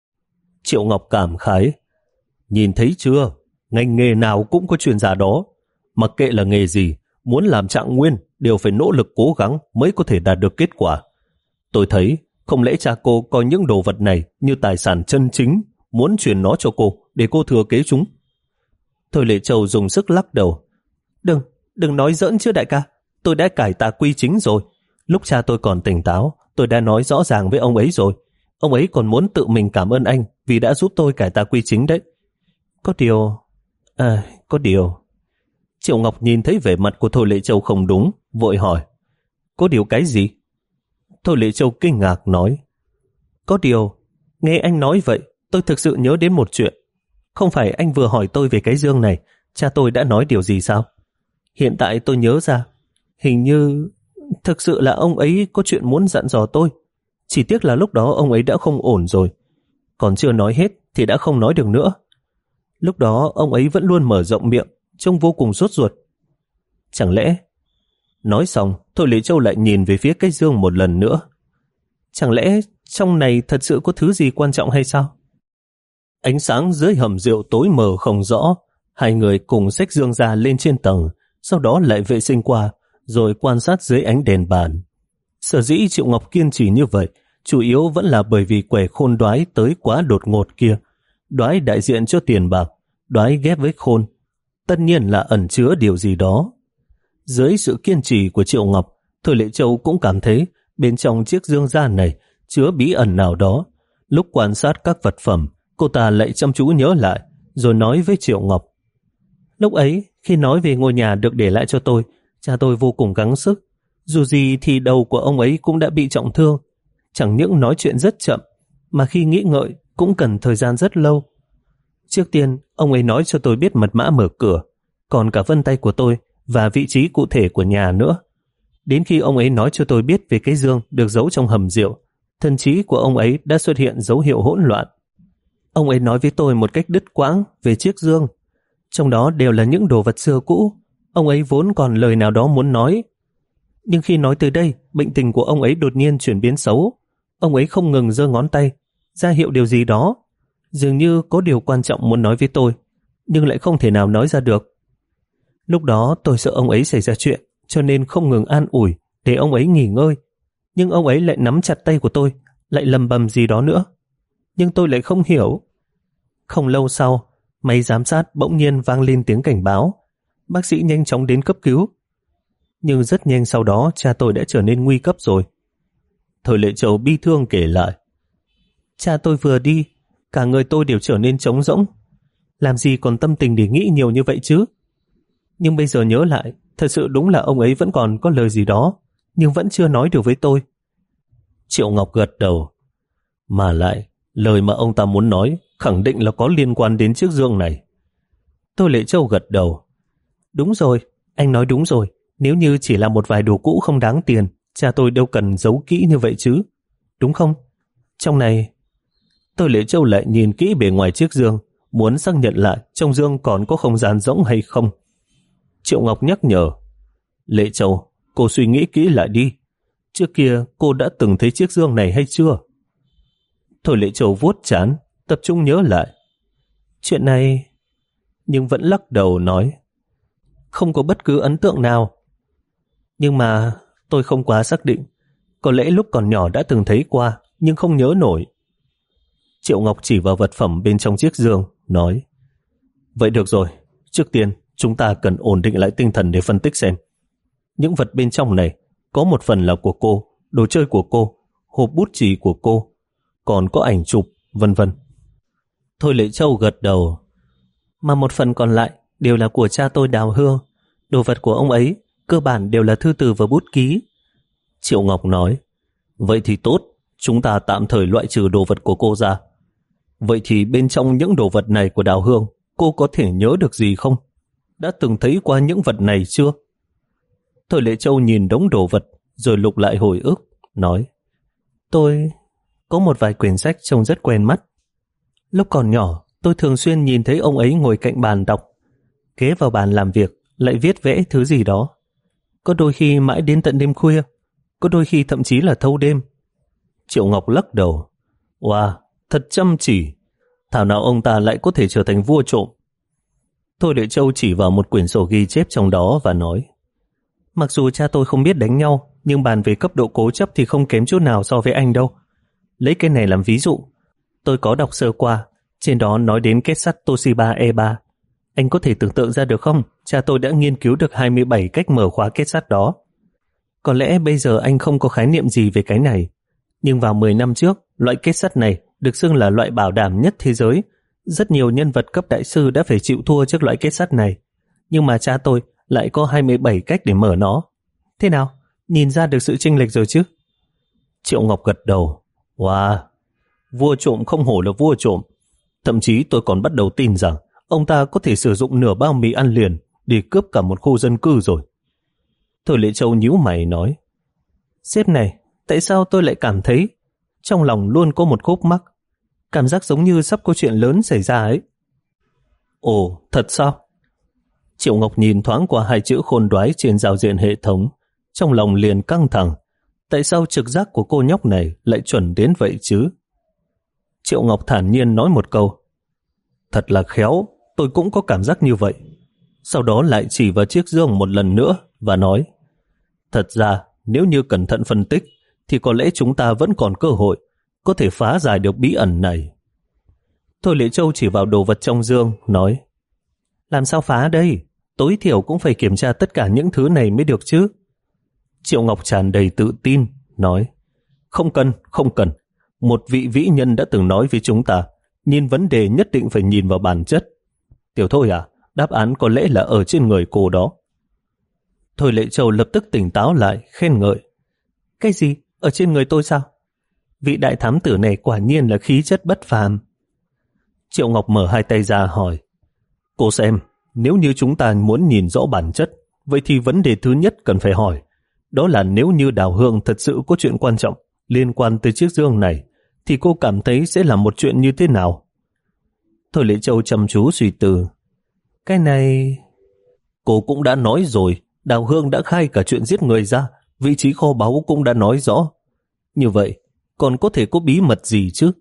Speaker 1: Triệu Ngọc cảm khái. Nhìn thấy chưa? Ngành nghề nào cũng có chuyên gia đó. Mặc kệ là nghề gì, muốn làm trạng nguyên đều phải nỗ lực cố gắng mới có thể đạt được kết quả. Tôi thấy Không lẽ cha cô coi những đồ vật này như tài sản chân chính, muốn truyền nó cho cô để cô thừa kế chúng? Thôi Lệ Châu dùng sức lắc đầu. Đừng, đừng nói giỡn chứ đại ca. Tôi đã cải tà quy chính rồi. Lúc cha tôi còn tỉnh táo, tôi đã nói rõ ràng với ông ấy rồi. Ông ấy còn muốn tự mình cảm ơn anh vì đã giúp tôi cải tà quy chính đấy. Có điều... À, có điều... Triệu Ngọc nhìn thấy vẻ mặt của Thôi Lệ Châu không đúng, vội hỏi. Có điều cái gì? Thôi Lệ Châu kinh ngạc nói. Có điều, nghe anh nói vậy, tôi thực sự nhớ đến một chuyện. Không phải anh vừa hỏi tôi về cái dương này, cha tôi đã nói điều gì sao? Hiện tại tôi nhớ ra, hình như thực sự là ông ấy có chuyện muốn dặn dò tôi. Chỉ tiếc là lúc đó ông ấy đã không ổn rồi. Còn chưa nói hết thì đã không nói được nữa. Lúc đó ông ấy vẫn luôn mở rộng miệng, trông vô cùng sốt ruột. Chẳng lẽ... Nói xong, Thôi Lệ Châu lại nhìn về phía cái dương một lần nữa. Chẳng lẽ trong này thật sự có thứ gì quan trọng hay sao? Ánh sáng dưới hầm rượu tối mờ không rõ. Hai người cùng xách dương ra lên trên tầng, sau đó lại vệ sinh qua, rồi quan sát dưới ánh đèn bàn. Sở dĩ Triệu Ngọc kiên trì như vậy, chủ yếu vẫn là bởi vì quẻ khôn đoái tới quá đột ngột kia. Đoái đại diện cho tiền bạc, đoái ghép với khôn. Tất nhiên là ẩn chứa điều gì đó. Dưới sự kiên trì của Triệu Ngọc, Thôi Lệ Châu cũng cảm thấy bên trong chiếc dương da này chứa bí ẩn nào đó. Lúc quan sát các vật phẩm, cô ta lại chăm chú nhớ lại, rồi nói với Triệu Ngọc. Lúc ấy, khi nói về ngôi nhà được để lại cho tôi, cha tôi vô cùng gắng sức. Dù gì thì đầu của ông ấy cũng đã bị trọng thương. Chẳng những nói chuyện rất chậm, mà khi nghĩ ngợi cũng cần thời gian rất lâu. Trước tiên, ông ấy nói cho tôi biết mật mã mở cửa, còn cả vân tay của tôi và vị trí cụ thể của nhà nữa. Đến khi ông ấy nói cho tôi biết về cái dương được giấu trong hầm rượu, thần trí của ông ấy đã xuất hiện dấu hiệu hỗn loạn. Ông ấy nói với tôi một cách đứt quãng về chiếc dương. Trong đó đều là những đồ vật xưa cũ. Ông ấy vốn còn lời nào đó muốn nói. Nhưng khi nói tới đây, bệnh tình của ông ấy đột nhiên chuyển biến xấu. Ông ấy không ngừng giơ ngón tay, ra hiệu điều gì đó. Dường như có điều quan trọng muốn nói với tôi, nhưng lại không thể nào nói ra được. Lúc đó tôi sợ ông ấy xảy ra chuyện, cho nên không ngừng an ủi để ông ấy nghỉ ngơi. Nhưng ông ấy lại nắm chặt tay của tôi, lại lầm bầm gì đó nữa. Nhưng tôi lại không hiểu. Không lâu sau, máy giám sát bỗng nhiên vang lên tiếng cảnh báo. Bác sĩ nhanh chóng đến cấp cứu. Nhưng rất nhanh sau đó cha tôi đã trở nên nguy cấp rồi. Thôi Lệ Châu bi thương kể lại. Cha tôi vừa đi, cả người tôi đều trở nên trống rỗng. Làm gì còn tâm tình để nghĩ nhiều như vậy chứ? Nhưng bây giờ nhớ lại, thật sự đúng là ông ấy vẫn còn có lời gì đó, nhưng vẫn chưa nói được với tôi. Triệu Ngọc gật đầu. Mà lại, lời mà ông ta muốn nói khẳng định là có liên quan đến chiếc dương này. Thôi Lệ Châu gật đầu. Đúng rồi, anh nói đúng rồi. Nếu như chỉ là một vài đồ cũ không đáng tiền, cha tôi đâu cần giấu kỹ như vậy chứ. Đúng không? Trong này... Thôi Lệ Châu lại nhìn kỹ bề ngoài chiếc dương, muốn xác nhận lại trong dương còn có không gian rỗng hay không. Triệu Ngọc nhắc nhở. Lệ Châu, cô suy nghĩ kỹ lại đi. Trước kia cô đã từng thấy chiếc dương này hay chưa? Thôi Lệ Châu vuốt trán, tập trung nhớ lại. Chuyện này... Nhưng vẫn lắc đầu nói. Không có bất cứ ấn tượng nào. Nhưng mà tôi không quá xác định. Có lẽ lúc còn nhỏ đã từng thấy qua, nhưng không nhớ nổi. Triệu Ngọc chỉ vào vật phẩm bên trong chiếc giường, nói. Vậy được rồi, trước tiên chúng ta cần ổn định lại tinh thần để phân tích xem. Những vật bên trong này có một phần là của cô, đồ chơi của cô, hộp bút chì của cô, còn có ảnh chụp, vân vân. Thôi Lệ Châu gật đầu. Mà một phần còn lại đều là của cha tôi Đào Hương. Đồ vật của ông ấy cơ bản đều là thư từ và bút ký. Triệu Ngọc nói. Vậy thì tốt, chúng ta tạm thời loại trừ đồ vật của cô ra. Vậy thì bên trong những đồ vật này của Đào Hương, cô có thể nhớ được gì không? Đã từng thấy qua những vật này chưa? Thôi Lệ Châu nhìn đống đồ vật rồi lục lại hồi ức, nói. Tôi có một vài quyển sách trông rất quen mắt. Lúc còn nhỏ, tôi thường xuyên nhìn thấy ông ấy ngồi cạnh bàn đọc, ghé vào bàn làm việc, lại viết vẽ thứ gì đó. Có đôi khi mãi đến tận đêm khuya, có đôi khi thậm chí là thâu đêm. Triệu Ngọc lắc đầu. Wow, thật chăm chỉ. Thảo nào ông ta lại có thể trở thành vua trộm. Thôi Lệ Châu chỉ vào một quyển sổ ghi chép trong đó và nói. Mặc dù cha tôi không biết đánh nhau, nhưng bàn về cấp độ cố chấp thì không kém chút nào so với anh đâu. Lấy cái này làm ví dụ, tôi có đọc sơ qua, trên đó nói đến kết sắt Toshiba E ba. Anh có thể tưởng tượng ra được không? Cha tôi đã nghiên cứu được hai mươi bảy cách mở khóa kết sắt đó. Có lẽ bây giờ anh không có khái niệm gì về cái này, nhưng vào mười năm trước, loại kết sắt này được xưng là loại bảo đảm nhất thế giới. Rất nhiều nhân vật cấp đại sư đã phải chịu thua trước loại kết sắt này, nhưng mà cha tôi lại có hai mươi bảy cách để mở nó. Thế nào? Nhìn ra được sự chênh lệch rồi chứ? Triệu Ngọc gật đầu. Wow, vua trộm không hổ là vua trộm. Thậm chí tôi còn bắt đầu tin rằng ông ta có thể sử dụng nửa bao mì ăn liền để cướp cả một khu dân cư rồi. Thôi Lệ Châu nhíu mày nói, sếp này, tại sao tôi lại cảm thấy trong lòng luôn có một khúc mắc, cảm giác giống như sắp có chuyện lớn xảy ra ấy. Ồ, thật sao? Triệu Ngọc nhìn thoáng qua hai chữ khôn đoái trên giao diện hệ thống, trong lòng liền căng thẳng. Tại sao trực giác của cô nhóc này lại chuẩn đến vậy chứ? Triệu Ngọc thản nhiên nói một câu, thật là khéo, tôi cũng có cảm giác như vậy. Sau đó lại chỉ vào chiếc dương một lần nữa và nói, thật ra nếu như cẩn thận phân tích thì có lẽ chúng ta vẫn còn cơ hội có thể phá giải được bí ẩn này. Thôi Lệ Châu chỉ vào đồ vật trong dương, nói, làm sao phá đây? Tối thiểu cũng phải kiểm tra tất cả những thứ này mới được chứ. Triệu Ngọc tràn đầy tự tin, nói, không cần, không cần. Một vị vĩ nhân đã từng nói với chúng ta, nhìn vấn đề nhất định phải nhìn vào bản chất. Tiểu Thôi à, đáp án có lẽ là ở trên người cô đó. Thôi Lệ Châu lập tức tỉnh táo lại, khen ngợi. Cái gì? Ở trên người tôi sao? Vị đại thám tử này quả nhiên là khí chất bất phàm. Triệu Ngọc mở hai tay ra hỏi, cô xem, nếu như chúng ta muốn nhìn rõ bản chất, vậy thì vấn đề thứ nhất cần phải hỏi, đó là nếu như Đào Hương thật sự có chuyện quan trọng liên quan tới chiếc dương này, thì cô cảm thấy sẽ là một chuyện như thế nào? Thôi Lệ Châu chăm chú suy tư. Cái này... Cô cũng đã nói rồi, Đào Hương đã khai cả chuyện giết người ra, vị trí kho báu cũng đã nói rõ. Như vậy, còn có thể có bí mật gì chứ?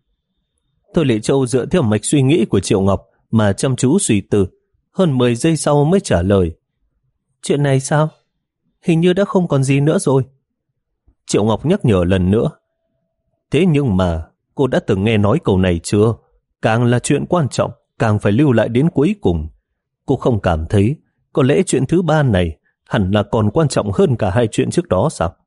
Speaker 1: Thôi Lệ Châu dựa theo mạch suy nghĩ của Triệu Ngọc mà chăm chú suy tư, hơn mười giây sau mới trả lời. Chuyện này sao? Hình như đã không còn gì nữa rồi. Triệu Ngọc nhắc nhở lần nữa. Thế nhưng mà, cô đã từng nghe nói câu này chưa? Càng là chuyện quan trọng, càng phải lưu lại đến cuối cùng. Cô không cảm thấy có lẽ chuyện thứ ba này hẳn là còn quan trọng hơn cả hai chuyện trước đó sao?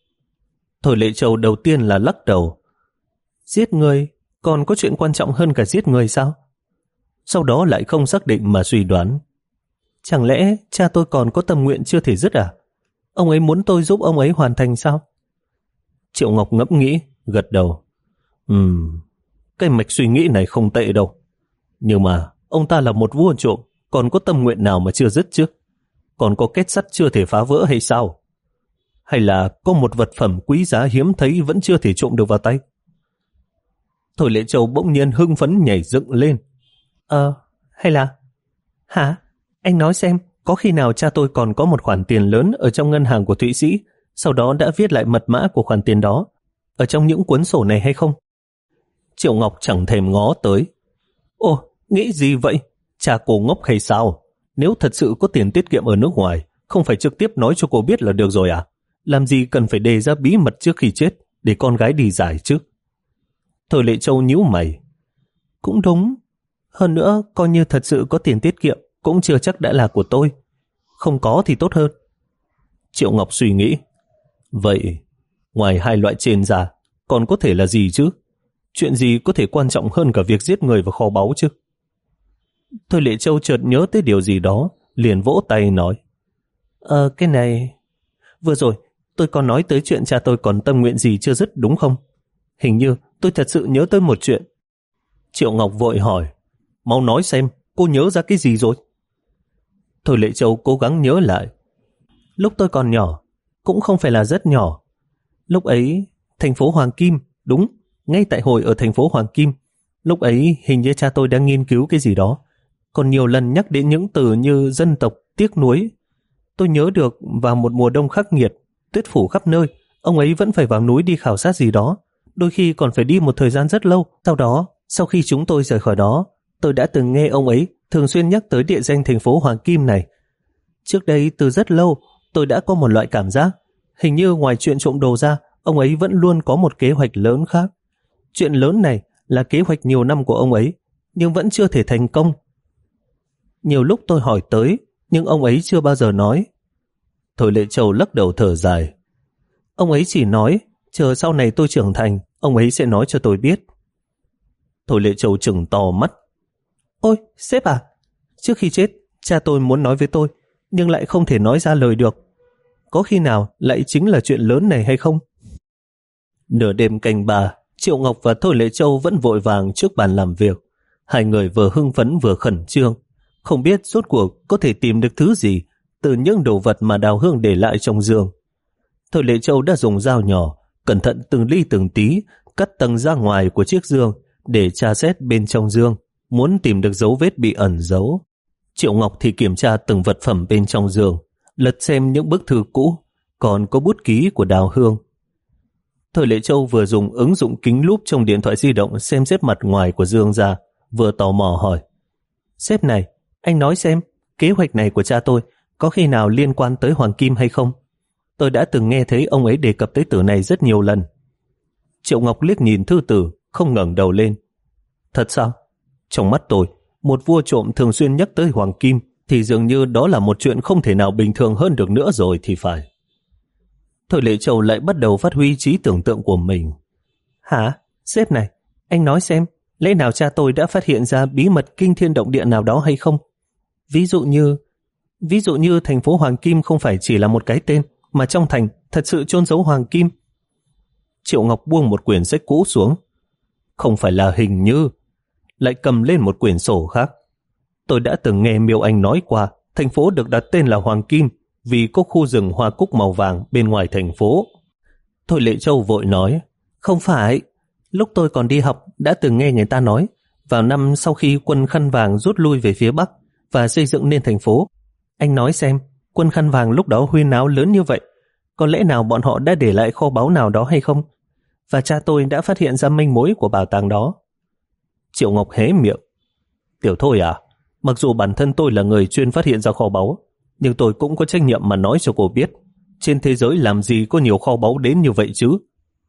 Speaker 1: Thôi Lệ Châu đầu tiên là lắc đầu. Giết người còn có chuyện quan trọng hơn cả giết người sao? Sau đó lại không xác định mà suy đoán. Chẳng lẽ cha tôi còn có tâm nguyện chưa thể dứt à? Ông ấy muốn tôi giúp ông ấy hoàn thành sao? Triệu Ngọc ngẫm nghĩ, gật đầu. Ừm, cái mạch suy nghĩ này không tệ đâu. Nhưng mà ông ta là một vua trộm, còn có tâm nguyện nào mà chưa dứt chứ? Còn có kết sắt chưa thể phá vỡ hay sao? Hay là có một vật phẩm quý giá hiếm thấy vẫn chưa thể trộm được vào tay? Thôi Lệ Châu bỗng nhiên hưng phấn nhảy dựng lên. Ờ, hay là... Hả? Anh nói xem, có khi nào cha tôi còn có một khoản tiền lớn ở trong ngân hàng của Thụy Sĩ, sau đó đã viết lại mật mã của khoản tiền đó ở trong những cuốn sổ này hay không? Triệu Ngọc chẳng thèm ngó tới. Ồ, nghĩ gì vậy? Cha cô ngốc hay sao? Nếu thật sự có tiền tiết kiệm ở nước ngoài, không phải trực tiếp nói cho cô biết là được rồi à? Làm gì cần phải đề ra bí mật trước khi chết để con gái đi giải chứ? Thôi Lệ Châu nhíu mày. Cũng đúng. Hơn nữa, coi như thật sự có tiền tiết kiệm, cũng chưa chắc đã là của tôi. Không có thì tốt hơn. Triệu Ngọc suy nghĩ. Vậy, ngoài hai loại trên ra, còn có thể là gì chứ? Chuyện gì có thể quan trọng hơn cả việc giết người và kho báu chứ? Thôi Lệ Châu chợt nhớ tới điều gì đó, liền vỗ tay nói. Ờ, cái này... Vừa rồi, tôi còn nói tới chuyện cha tôi còn tâm nguyện gì chưa dứt đúng không? Hình như tôi thật sự nhớ tới một chuyện. Triệu Ngọc vội hỏi. Mau nói xem, cô nhớ ra cái gì rồi? Thôi Lệ Châu cố gắng nhớ lại. Lúc tôi còn nhỏ, cũng không phải là rất nhỏ. Lúc ấy, thành phố Hoàng Kim, đúng, ngay tại hồi ở thành phố Hoàng Kim. Lúc ấy hình như cha tôi đang nghiên cứu cái gì đó. Còn nhiều lần nhắc đến những từ như dân tộc, tiếc nuối. Tôi nhớ được vào một mùa đông khắc nghiệt, tuyết phủ khắp nơi, ông ấy vẫn phải vào núi đi khảo sát gì đó. Đôi khi còn phải đi một thời gian rất lâu. Sau đó, sau khi chúng tôi rời khỏi đó, tôi đã từng nghe ông ấy thường xuyên nhắc tới địa danh thành phố Hoàng Kim này. Trước đây từ rất lâu, tôi đã có một loại cảm giác, hình như ngoài chuyện trộm đồ ra, ông ấy vẫn luôn có một kế hoạch lớn khác. chuyện lớn này là kế hoạch nhiều năm của ông ấy, nhưng vẫn chưa thể thành công. Nhiều lúc tôi hỏi tới, nhưng ông ấy chưa bao giờ nói. Thôi Lệ Châu lắc đầu thở dài. Ông ấy chỉ nói, chờ sau này tôi trưởng thành, ông ấy sẽ nói cho tôi biết. Thôi Lệ Châu trừng to mắt. Ôi, sếp à, trước khi chết, cha tôi muốn nói với tôi, nhưng lại không thể nói ra lời được. Có khi nào lại chính là chuyện lớn này hay không? Nửa đêm canh ba, Triệu Ngọc và Thôi Lệ Châu vẫn vội vàng trước bàn làm việc. Hai người vừa hưng phấn vừa khẩn trương, không biết rốt cuộc có thể tìm được thứ gì từ những đồ vật mà Đào Hương để lại trong giường. Thôi Lệ Châu đã dùng dao nhỏ, cẩn thận từng ly từng tí, cắt tầng ra ngoài của chiếc giường để tra xét bên trong giường, muốn tìm được dấu vết bị ẩn giấu. Triệu Ngọc thì kiểm tra từng vật phẩm bên trong giường, lật xem những bức thư cũ, còn có bút ký của Đào Hương. Thôi Lệ Châu vừa dùng ứng dụng kính lúp trong điện thoại di động xem xét mặt ngoài của giường ra, vừa tò mò hỏi. Sếp này, anh nói xem, kế hoạch này của cha tôi có khi nào liên quan tới Hoàng Kim hay không? Tôi đã từng nghe thấy ông ấy đề cập tới từ này rất nhiều lần. Triệu Ngọc liếc nhìn thư tử, không ngẩng đầu lên. Thật sao? Trong mắt tôi, một vua trộm thường xuyên nhắc tới Hoàng Kim thì dường như đó là một chuyện không thể nào bình thường hơn được nữa rồi thì phải. Thôi Lệ Châu lại bắt đầu phát huy trí tưởng tượng của mình. Hả? Sếp này, anh nói xem, lẽ nào cha tôi đã phát hiện ra bí mật kinh thiên động địa nào đó hay không? Ví dụ như, ví dụ như thành phố Hoàng Kim không phải chỉ là một cái tên, mà trong thành thật sự chôn giấu Hoàng Kim. Triệu Ngọc buông một quyển sách cũ xuống. Không phải là hình như, lại cầm lên một quyển sổ khác. Tôi đã từng nghe Miêu Anh nói qua, thành phố được đặt tên là Hoàng Kim vì có khu rừng hoa cúc màu vàng bên ngoài thành phố. Thôi Lệ Châu vội nói, không phải, lúc tôi còn đi học đã từng nghe người ta nói, vào năm sau khi quân khăn vàng rút lui về phía Bắc và xây dựng nên thành phố. Anh nói xem, quân khăn vàng lúc đó huyên náo lớn như vậy, có lẽ nào bọn họ đã để lại kho báu nào đó hay không? Và cha tôi đã phát hiện ra manh mối của bảo tàng đó. Triệu Ngọc hé miệng. Tiểu Thôi à, mặc dù bản thân tôi là người chuyên phát hiện ra kho báu, nhưng tôi cũng có trách nhiệm mà nói cho cô biết, trên thế giới làm gì có nhiều kho báu đến như vậy chứ.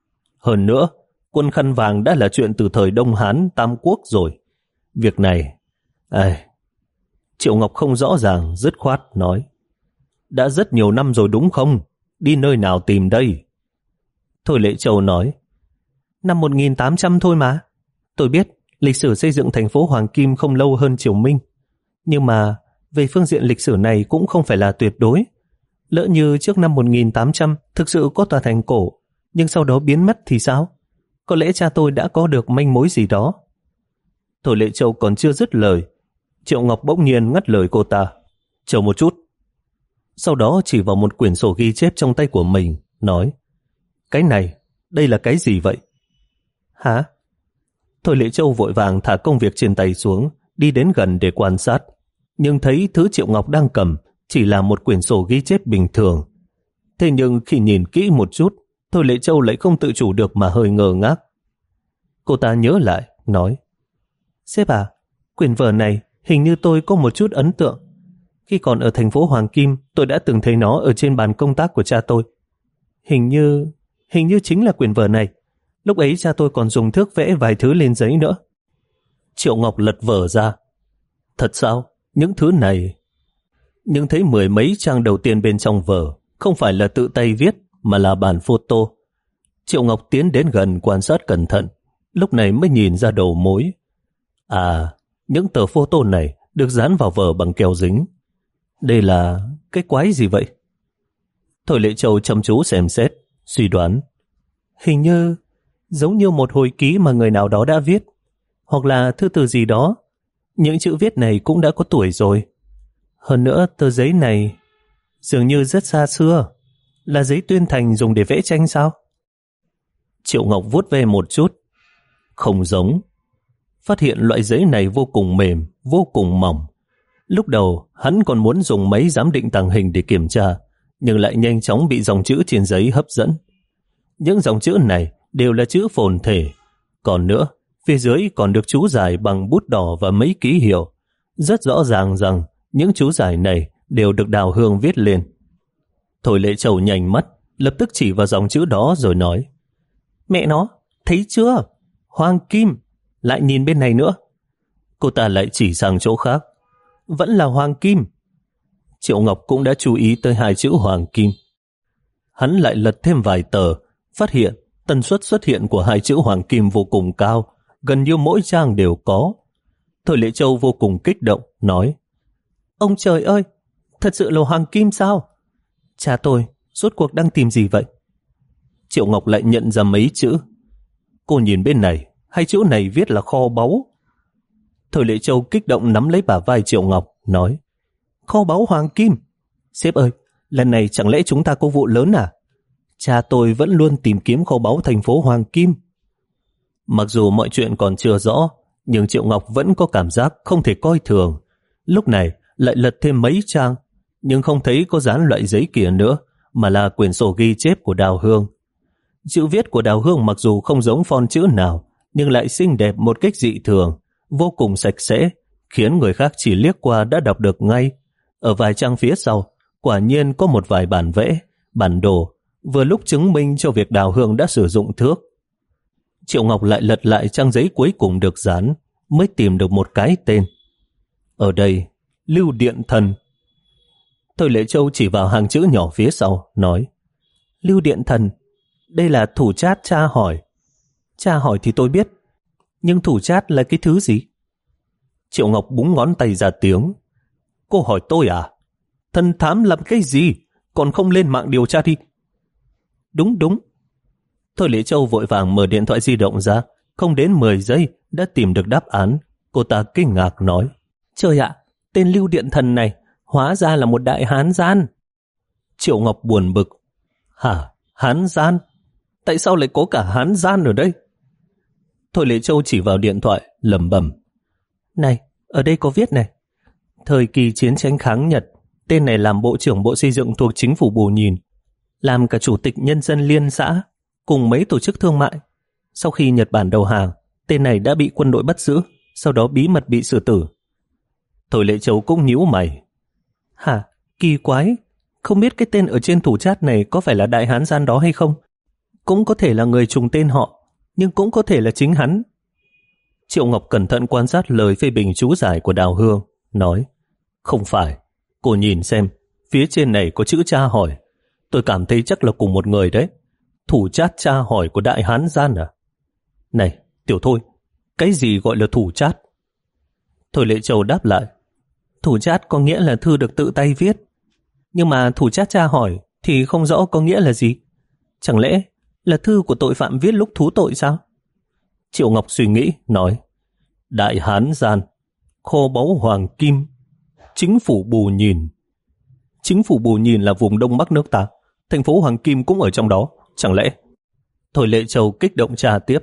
Speaker 1: Hơn nữa, quân khăn vàng đã là chuyện từ thời Đông Hán Tam Quốc rồi. Việc này... À... Triệu Ngọc không rõ ràng, dứt khoát nói. Đã rất nhiều năm rồi đúng không? Đi nơi nào tìm đây? Thôi Lệ Châu nói. Năm một nghìn tám trăm thôi mà. Tôi biết lịch sử xây dựng thành phố Hoàng Kim không lâu hơn Triều Minh. Nhưng mà về phương diện lịch sử này cũng không phải là tuyệt đối. Lỡ như trước năm một nghìn tám trăm thực sự có tòa thành cổ, nhưng sau đó biến mất thì sao? Có lẽ cha tôi đã có được manh mối gì đó. Thôi Lệ Châu còn chưa dứt lời, Triệu Ngọc bỗng nhiên ngắt lời cô ta. Chờ một chút. Sau đó chỉ vào một quyển sổ ghi chép trong tay của mình, nói. Cái này, đây là cái gì vậy? Hả? Thôi Lệ Châu vội vàng thả công việc trên tay xuống, đi đến gần để quan sát. Nhưng thấy thứ Triệu Ngọc đang cầm chỉ là một quyển sổ ghi chép bình thường. Thế nhưng khi nhìn kỹ một chút, Thôi Lệ Châu lại không tự chủ được mà hơi ngờ ngác. Cô ta nhớ lại, nói. Sếp à, quyển vở này hình như tôi có một chút ấn tượng. Khi còn ở thành phố Hoàng Kim, tôi đã từng thấy nó ở trên bàn công tác của cha tôi. Hình như, hình như chính là quyển vở này. Lúc ấy cha tôi còn dùng thước vẽ vài thứ lên giấy nữa. Triệu Ngọc lật vở ra. Thật sao? Những thứ này... Nhưng thấy mười mấy trang đầu tiên bên trong vở không phải là tự tay viết mà là bản photo. Triệu Ngọc tiến đến gần quan sát cẩn thận, lúc này mới nhìn ra đầu mối. À, những tờ photo này được dán vào vở bằng keo dính. Đây là cái quái gì vậy? Thôi Lệ Châu chăm chú xem xét, suy đoán. Hình như giống như một hồi ký mà người nào đó đã viết, hoặc là thư từ gì đó. Những chữ viết này cũng đã có tuổi rồi. Hơn nữa tờ giấy này dường như rất xa xưa. Là giấy tuyên thành dùng để vẽ tranh sao? Triệu Ngọc vuốt ve một chút. Không giống. Phát hiện loại giấy này vô cùng mềm, vô cùng mỏng. Lúc đầu hắn còn muốn dùng máy giám định tàng hình để kiểm tra, nhưng lại nhanh chóng bị dòng chữ trên giấy hấp dẫn. Những dòng chữ này đều là chữ phồn thể. Còn nữa, phía dưới còn được chú giải bằng bút đỏ và mấy ký hiệu. Rất rõ ràng rằng những chú giải này đều được Đào Hương viết lên. Thôi Lệ Châu nhanh mắt, lập tức chỉ vào dòng chữ đó rồi nói. Mẹ nó, thấy chưa? Hoàng kim, lại nhìn bên này nữa. Cô ta lại chỉ sang chỗ khác. Vẫn là hoàng kim. Triệu Ngọc cũng đã chú ý tới hai chữ hoàng kim. Hắn lại lật thêm vài tờ, phát hiện tần suất xuất hiện của hai chữ hoàng kim vô cùng cao, gần như mỗi trang đều có. Thôi Lệ Châu vô cùng kích động, nói: Ông trời ơi, thật sự là hoàng kim sao? Cha tôi rốt cuộc đang tìm gì vậy? Triệu Ngọc lại nhận ra mấy chữ. Cô nhìn bên này, hai chữ này viết là kho báu. Thôi Lệ Châu kích động nắm lấy bả vai Triệu Ngọc, nói: Kho báu hoàng kim? Sếp ơi, lần này chẳng lẽ chúng ta có vụ lớn à? Cha tôi vẫn luôn tìm kiếm kho báu thành phố Hoàng Kim. Mặc dù mọi chuyện còn chưa rõ, nhưng Triệu Ngọc vẫn có cảm giác không thể coi thường. Lúc này lại lật thêm mấy trang, nhưng không thấy có dán loại giấy kia nữa, mà là quyển sổ ghi chép của Đào Hương. Chữ viết của Đào Hương mặc dù không giống phông chữ nào, nhưng lại xinh đẹp một cách dị thường, vô cùng sạch sẽ, khiến người khác chỉ liếc qua đã đọc được ngay. Ở vài trang phía sau, quả nhiên có một vài bản vẽ, bản đồ, vừa lúc chứng minh cho việc Đào Hương đã sử dụng thước. Triệu Ngọc lại lật lại trang giấy cuối cùng được dán, mới tìm được một cái tên. Ở đây, Lưu Điện Thần. Thôi Lệ Châu chỉ vào hàng chữ nhỏ phía sau, nói: Lưu Điện Thần, đây là thủ chát cha hỏi. Cha hỏi thì tôi biết, nhưng thủ chát là cái thứ gì? Triệu Ngọc búng ngón tay ra tiếng: Cô hỏi tôi à? Thần thám làm cái gì? Còn không lên mạng điều tra đi. Đúng đúng. Thôi Lệ Châu vội vàng mở điện thoại di động ra, không đến mười giây đã tìm được đáp án. Cô ta kinh ngạc nói: Trời ạ, tên Lưu Điện Thần này hóa ra là một đại hán gian. Triệu Ngọc buồn bực: Hả? Hán gian? Tại sao lại có cả hán gian ở đây? Thôi Lệ Châu chỉ vào điện thoại lẩm bẩm: Này, ở đây có viết này. Thời kỳ chiến tranh kháng Nhật, tên này làm bộ trưởng bộ xây dựng thuộc chính phủ Bù Nhìn, làm cả chủ tịch nhân dân liên xã, cùng mấy tổ chức thương mại. Sau khi Nhật Bản đầu hàng, tên này đã bị quân đội bắt giữ, sau đó bí mật bị xử tử. Thôi Lệ Châu cũng nhíu mày: Hả? Kỳ quái, không biết cái tên ở trên thủ chát này có phải là đại hán gian đó hay không? Cũng có thể là người trùng tên họ, nhưng cũng có thể là chính hắn. Triệu Ngọc cẩn thận quan sát lời phê bình chú giải của Đào Hương, nói: Không phải, cô nhìn xem, phía trên này có chữ cha hỏi. Tôi cảm thấy chắc là cùng một người đấy. Thủ chát cha hỏi của đại hán gian à? Này, Tiểu Thôi, cái gì gọi là thủ chát? Thôi Lệ Châu đáp lại: Thủ chát có nghĩa là thư được tự tay viết. Nhưng mà thủ chát cha hỏi thì không rõ có nghĩa là gì. Chẳng lẽ là thư của tội phạm viết lúc thú tội sao? Triệu Ngọc suy nghĩ, nói: Đại hán gian, kho báu hoàng kim, chính phủ Bù Nhìn. Chính phủ Bù Nhìn là vùng Đông Bắc nước ta, thành phố Hoàng Kim cũng ở trong đó, chẳng lẽ? Thôi Lệ Châu kích động tra tiếp: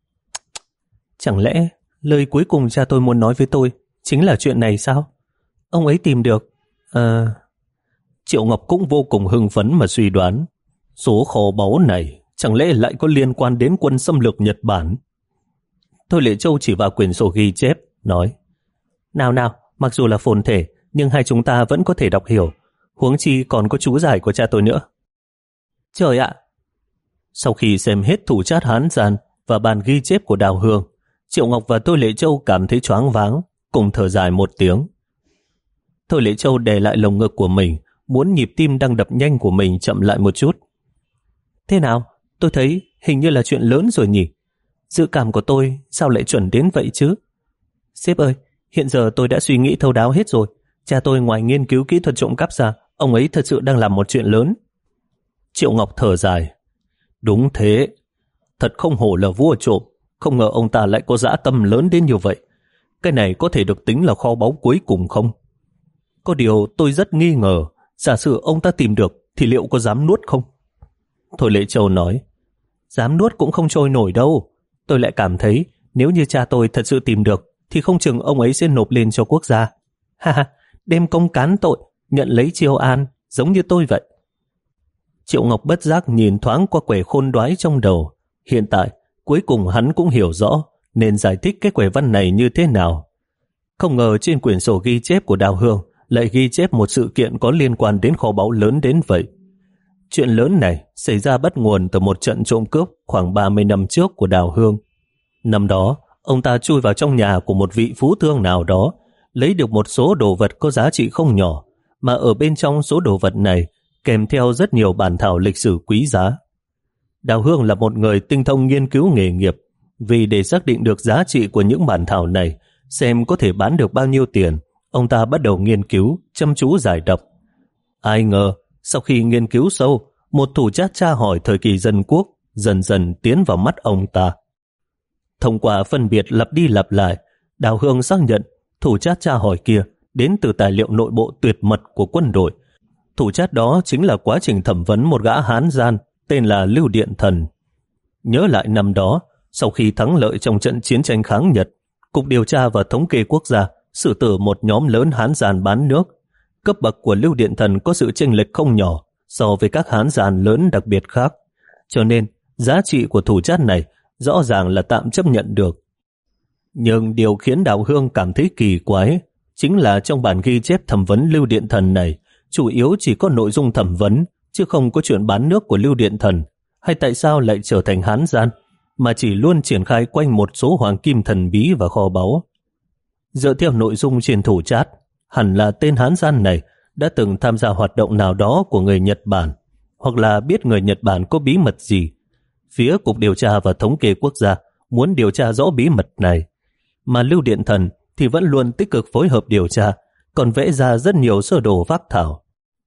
Speaker 1: Chẳng lẽ lời cuối cùng cha tôi muốn nói với tôi chính là chuyện này sao? Ông ấy tìm được... À... Triệu Ngọc cũng vô cùng hưng phấn mà suy đoán, số kho báu này chẳng lẽ lại có liên quan đến quân xâm lược Nhật Bản? Thôi Lệ Châu chỉ vào quyển sổ ghi chép, nói: Nào nào, mặc dù là phồn thể, nhưng hai chúng ta vẫn có thể đọc hiểu, huống chi còn có chú giải của cha tôi nữa. Trời ạ! Sau khi xem hết thủ chát hán gian và bản ghi chép của Đào Hương, Triệu Ngọc và Thôi Lệ Châu cảm thấy choáng váng, cùng thở dài một tiếng. Thôi Lệ Châu đè lại lồng ngực của mình, muốn nhịp tim đang đập nhanh của mình chậm lại một chút. Thế nào? Tôi thấy hình như là chuyện lớn rồi nhỉ? Dự cảm của tôi sao lại chuẩn đến vậy chứ? Sếp ơi, hiện giờ tôi đã suy nghĩ thấu đáo hết rồi. Cha tôi ngoài nghiên cứu kỹ thuật trộm cắp ra, ông ấy thật sự đang làm một chuyện lớn. Triệu Ngọc thở dài: Đúng thế, thật không hổ là vua trộm, không ngờ ông ta lại có dã tâm lớn đến như vậy. Cái này có thể được tính là kho báu cuối cùng không? Có điều tôi rất nghi ngờ, giả sử ông ta tìm được thì liệu có dám nuốt không? Thôi Lệ Châu nói: Dám nuốt cũng không trôi nổi đâu. Tôi lại cảm thấy nếu như cha tôi thật sự tìm được thì không chừng ông ấy sẽ nộp lên cho quốc gia. Ha ha, đem công cán tội, nhận lấy chiêu an, giống như tôi vậy. Triệu Ngọc bất giác nhìn thoáng qua quẻ khôn đoái trong đầu. Hiện tại, cuối cùng hắn cũng hiểu rõ nên giải thích cái quẻ văn này như thế nào. Không ngờ trên quyển sổ ghi chép của Đào Hương lại ghi chép một sự kiện có liên quan đến kho báu lớn đến vậy. Chuyện lớn này xảy ra bắt nguồn từ một trận trộm cướp khoảng ba mươi năm trước của Đào Hương. Năm đó, ông ta chui vào trong nhà của một vị phú thương nào đó, lấy được một số đồ vật có giá trị không nhỏ, mà ở bên trong số đồ vật này kèm theo rất nhiều bản thảo lịch sử quý giá. Đào Hương là một người tinh thông nghiên cứu nghề nghiệp, vì để xác định được giá trị của những bản thảo này, xem có thể bán được bao nhiêu tiền, ông ta bắt đầu nghiên cứu, chăm chú giải đọc. Ai ngờ, sau khi nghiên cứu sâu, một thủ chát tra hỏi thời kỳ dân quốc dần dần tiến vào mắt ông ta. Thông qua phân biệt lặp đi lặp lại, Đào Hương xác nhận thủ chát tra hỏi kia đến từ tài liệu nội bộ tuyệt mật của quân đội. Thủ chát đó chính là quá trình thẩm vấn một gã Hán gian tên là Lưu Điện Thần. Nhớ lại năm đó, sau khi thắng lợi trong trận chiến tranh kháng Nhật, Cục Điều tra và Thống kê Quốc gia xử tử một nhóm lớn Hán gian bán nước. Cấp bậc của Lưu Điện Thần có sự chênh lệch không nhỏ so với các Hán gian lớn đặc biệt khác, cho nên giá trị của thủ chát này rõ ràng là tạm chấp nhận được. Nhưng điều khiến Đào Hương cảm thấy kỳ quái chính là trong bản ghi chép thẩm vấn Lưu Điện Thần này chủ yếu chỉ có nội dung thẩm vấn, chứ không có chuyện bán nước của Lưu Điện Thần, hay tại sao lại trở thành Hán gian, mà chỉ luôn triển khai quanh một số hoàng kim thần bí và kho báu. Dựa theo nội dung trên thủ chát, hẳn là tên Hán gian này đã từng tham gia hoạt động nào đó của người Nhật Bản, hoặc là biết người Nhật Bản có bí mật gì. Phía Cục Điều tra và Thống kê Quốc gia muốn điều tra rõ bí mật này, mà Lưu Điện Thần thì vẫn luôn tích cực phối hợp điều tra, còn vẽ ra rất nhiều sơ đồ phác thảo.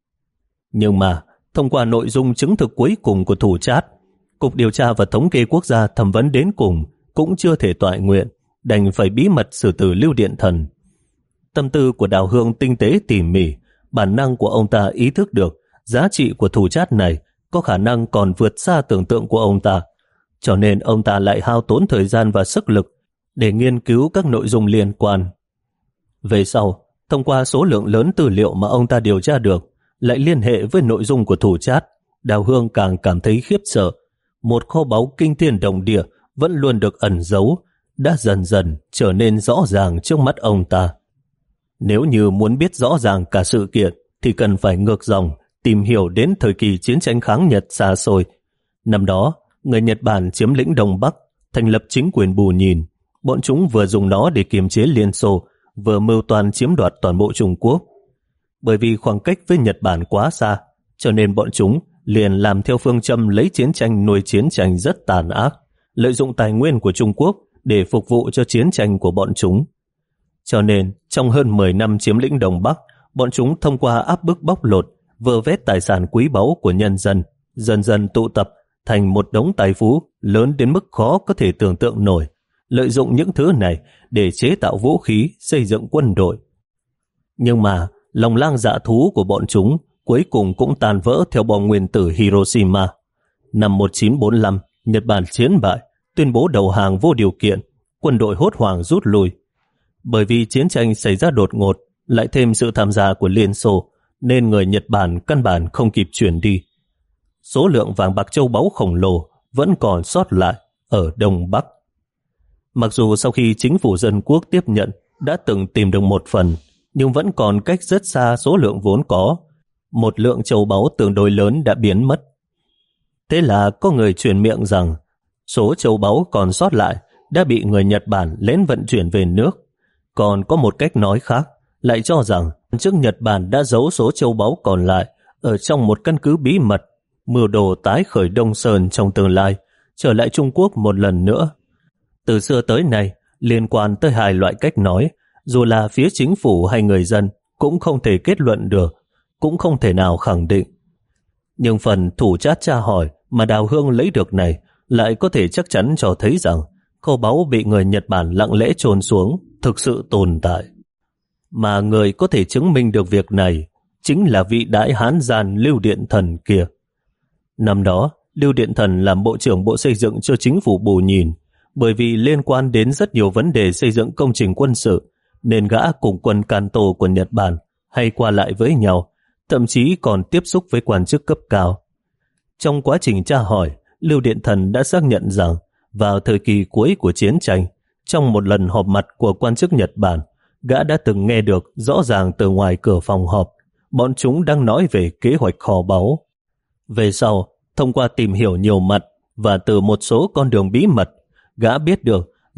Speaker 1: Nhưng mà, thông qua nội dung chứng thực cuối cùng của thủ chát, Cục Điều tra và Thống kê Quốc gia thẩm vấn đến cùng cũng chưa thể toại nguyện, đành phải bí mật xử tử Lưu Điện Thần. Tâm tư của Đào Hương tinh tế tỉ mỉ, bản năng của ông ta ý thức được giá trị của thủ chát này có khả năng còn vượt xa tưởng tượng của ông ta, cho nên ông ta lại hao tốn thời gian và sức lực để nghiên cứu các nội dung liên quan. Về sau, thông qua số lượng lớn tư liệu mà ông ta điều tra được, lại liên hệ với nội dung của thủ chát, Đào Hương càng cảm thấy khiếp sợ. Một kho báu kinh thiên động địa vẫn luôn được ẩn giấu, đã dần dần trở nên rõ ràng trước mắt ông ta. Nếu như muốn biết rõ ràng cả sự kiện, thì cần phải ngược dòng, tìm hiểu đến thời kỳ chiến tranh kháng Nhật xa xôi. Năm đó, người Nhật Bản chiếm lĩnh Đông Bắc, thành lập chính quyền bù nhìn. Bọn chúng vừa dùng nó để kiềm chế Liên Xô, vừa mưu toan chiếm đoạt toàn bộ Trung Quốc. Bởi vì khoảng cách với Nhật Bản quá xa, cho nên bọn chúng liền làm theo phương châm lấy chiến tranh nuôi chiến tranh rất tàn ác, lợi dụng tài nguyên của Trung Quốc để phục vụ cho chiến tranh của bọn chúng. Cho nên, trong hơn mười năm chiếm lĩnh Đông Bắc, bọn chúng thông qua áp bức bóc lột, vơ vét tài sản quý báu của nhân dân, dần dần tụ tập thành một đống tài phú lớn đến mức khó có thể tưởng tượng nổi, lợi dụng những thứ này để chế tạo vũ khí, xây dựng quân đội. Nhưng mà, lòng lang dạ thú của bọn chúng cuối cùng cũng tan vỡ theo bom nguyên tử Hiroshima. Năm một nghìn chín trăm bốn mươi lăm, Nhật Bản chiến bại, tuyên bố đầu hàng vô điều kiện, quân đội hốt hoảng rút lui. Bởi vì chiến tranh xảy ra đột ngột, lại thêm sự tham gia của Liên Xô, nên người Nhật Bản căn bản không kịp chuyển đi. Số lượng vàng bạc châu báu khổng lồ vẫn còn sót lại ở Đông Bắc. Mặc dù sau khi chính phủ dân quốc tiếp nhận đã từng tìm được một phần, nhưng vẫn còn cách rất xa số lượng vốn có. Một lượng châu báu tương đối lớn đã biến mất. Thế là có người truyền miệng rằng số châu báu còn sót lại đã bị người Nhật Bản lén vận chuyển về nước. Còn có một cách nói khác lại cho rằng trước Nhật Bản đã giấu số châu báu còn lại ở trong một căn cứ bí mật, mưu đồ tái khởi Đông Sơn trong tương lai, trở lại Trung Quốc một lần nữa. Từ xưa tới nay, liên quan tới hai loại cách nói, dù là phía chính phủ hay người dân cũng không thể kết luận được, cũng không thể nào khẳng định. Nhưng phần thủ chát tra hỏi mà Đào Hương lấy được này lại có thể chắc chắn cho thấy rằng kho báu bị người Nhật Bản lặng lẽ chôn xuống thực sự tồn tại. Mà người có thể chứng minh được việc này chính là vị đại Hán gian Lưu Điện Thần kia. Năm đó, Lưu Điện Thần làm bộ trưởng Bộ Xây dựng cho chính phủ bù nhìn, bởi vì liên quan đến rất nhiều vấn đề xây dựng công trình quân sự, nên gã cùng quân Kanto của Nhật Bản hay qua lại với nhau, thậm chí còn tiếp xúc với quan chức cấp cao. Trong quá trình tra hỏi, Lưu Điện Thần đã xác nhận rằng vào thời kỳ cuối của chiến tranh, trong một lần họp mặt của quan chức Nhật Bản, gã đã từng nghe được rõ ràng từ ngoài cửa phòng họp, bọn chúng đang nói về kế hoạch kho báu. Về sau, thông qua tìm hiểu nhiều mặt và từ một số con đường bí mật, gã biết được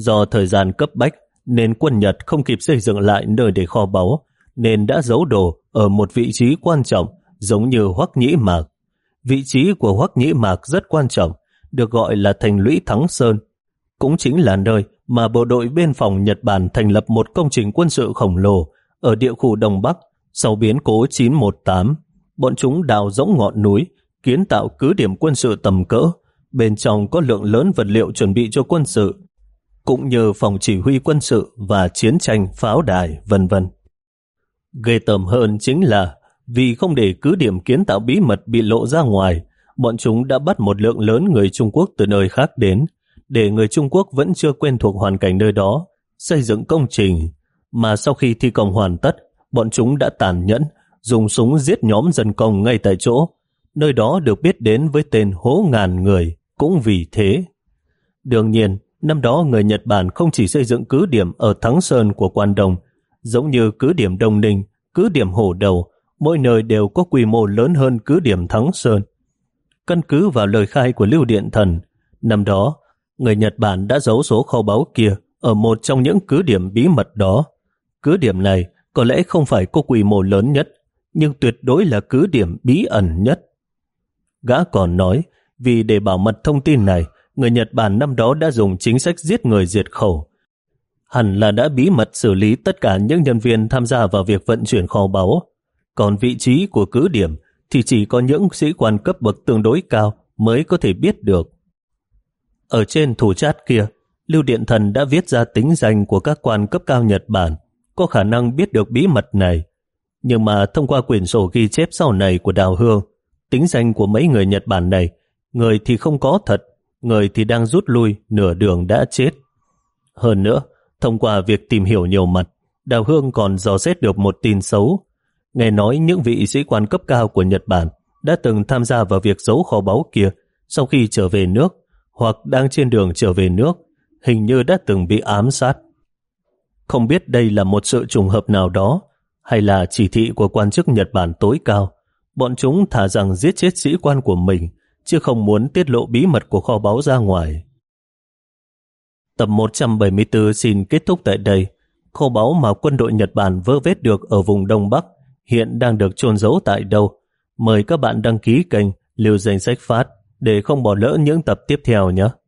Speaker 1: Do thời gian cấp bách nên quân Nhật không kịp xây dựng lại nơi để kho báu, nên đã giấu đồ ở một vị trí quan trọng giống như Hoắc Nhĩ Mạc. Vị trí của Hoắc Nhĩ Mạc rất quan trọng, được gọi là thành lũy Thắng Sơn, cũng chính là nơi mà bộ đội biên phòng Nhật Bản thành lập một công trình quân sự khổng lồ ở địa khu Đông Bắc. Sau biến cố chín một tám, bọn chúng đào rỗng ngọn núi, kiến tạo cứ điểm quân sự tầm cỡ, bên trong có lượng lớn vật liệu chuẩn bị cho quân sự, cũng như phòng chỉ huy quân sự và chiến tranh, pháo đài, vân vân. Ghê tởm hơn chính là vì không để cứ điểm kiến tạo bí mật bị lộ ra ngoài, bọn chúng đã bắt một lượng lớn người Trung Quốc từ nơi khác đến, để người Trung Quốc vẫn chưa quen thuộc hoàn cảnh nơi đó, xây dựng công trình, mà sau khi thi công hoàn tất, bọn chúng đã tàn nhẫn, dùng súng giết nhóm dân công ngay tại chỗ. Nơi đó được biết đến với tên hố ngàn người, cũng vì thế. Đương nhiên, năm đó người Nhật Bản không chỉ xây dựng cứ điểm ở Thắng Sơn của Quan Đông, giống như cứ điểm Đông Ninh, cứ điểm Hổ Đầu, mỗi nơi đều có quy mô lớn hơn cứ điểm Thắng Sơn. Căn cứ vào lời khai của Lưu Điện Thần, năm đó, người Nhật Bản đã giấu số kho báu kia ở một trong những cứ điểm bí mật đó. Cứ điểm này có lẽ không phải có quy mô lớn nhất, nhưng tuyệt đối là cứ điểm bí ẩn nhất. Gã còn nói, vì để bảo mật thông tin này, người Nhật Bản năm đó đã dùng chính sách giết người diệt khẩu. Hẳn là đã bí mật xử lý tất cả những nhân viên tham gia vào việc vận chuyển kho báu. Còn vị trí của cứ điểm thì chỉ có những sĩ quan cấp bậc tương đối cao mới có thể biết được. Ở trên thủ chát kia, Lưu Điện Thần đã viết ra tính danh của các quan cấp cao Nhật Bản có khả năng biết được bí mật này. Nhưng mà thông qua quyển sổ ghi chép sau này của Đào Hương, tính danh của mấy người Nhật Bản này, người thì không có thật, người thì đang rút lui, nửa đường đã chết. Hơn nữa, thông qua việc tìm hiểu nhiều mặt, Đào Hương còn dò xét được một tin xấu. Nghe nói những vị sĩ quan cấp cao của Nhật Bản đã từng tham gia vào việc giấu kho báu kia sau khi trở về nước, hoặc đang trên đường trở về nước, hình như đã từng bị ám sát. Không biết đây là một sự trùng hợp nào đó, hay là chỉ thị của quan chức Nhật Bản tối cao. Bọn chúng thà rằng giết chết sĩ quan của mình, chứ không muốn tiết lộ bí mật của kho báu ra ngoài. Tập một trăm bảy mươi tư xin kết thúc tại đây. Kho báu mà quân đội Nhật Bản vơ vét được ở vùng Đông Bắc hiện đang được chôn giấu tại đâu? Mời các bạn đăng ký kênh, lưu danh sách phát để không bỏ lỡ những tập tiếp theo nhé.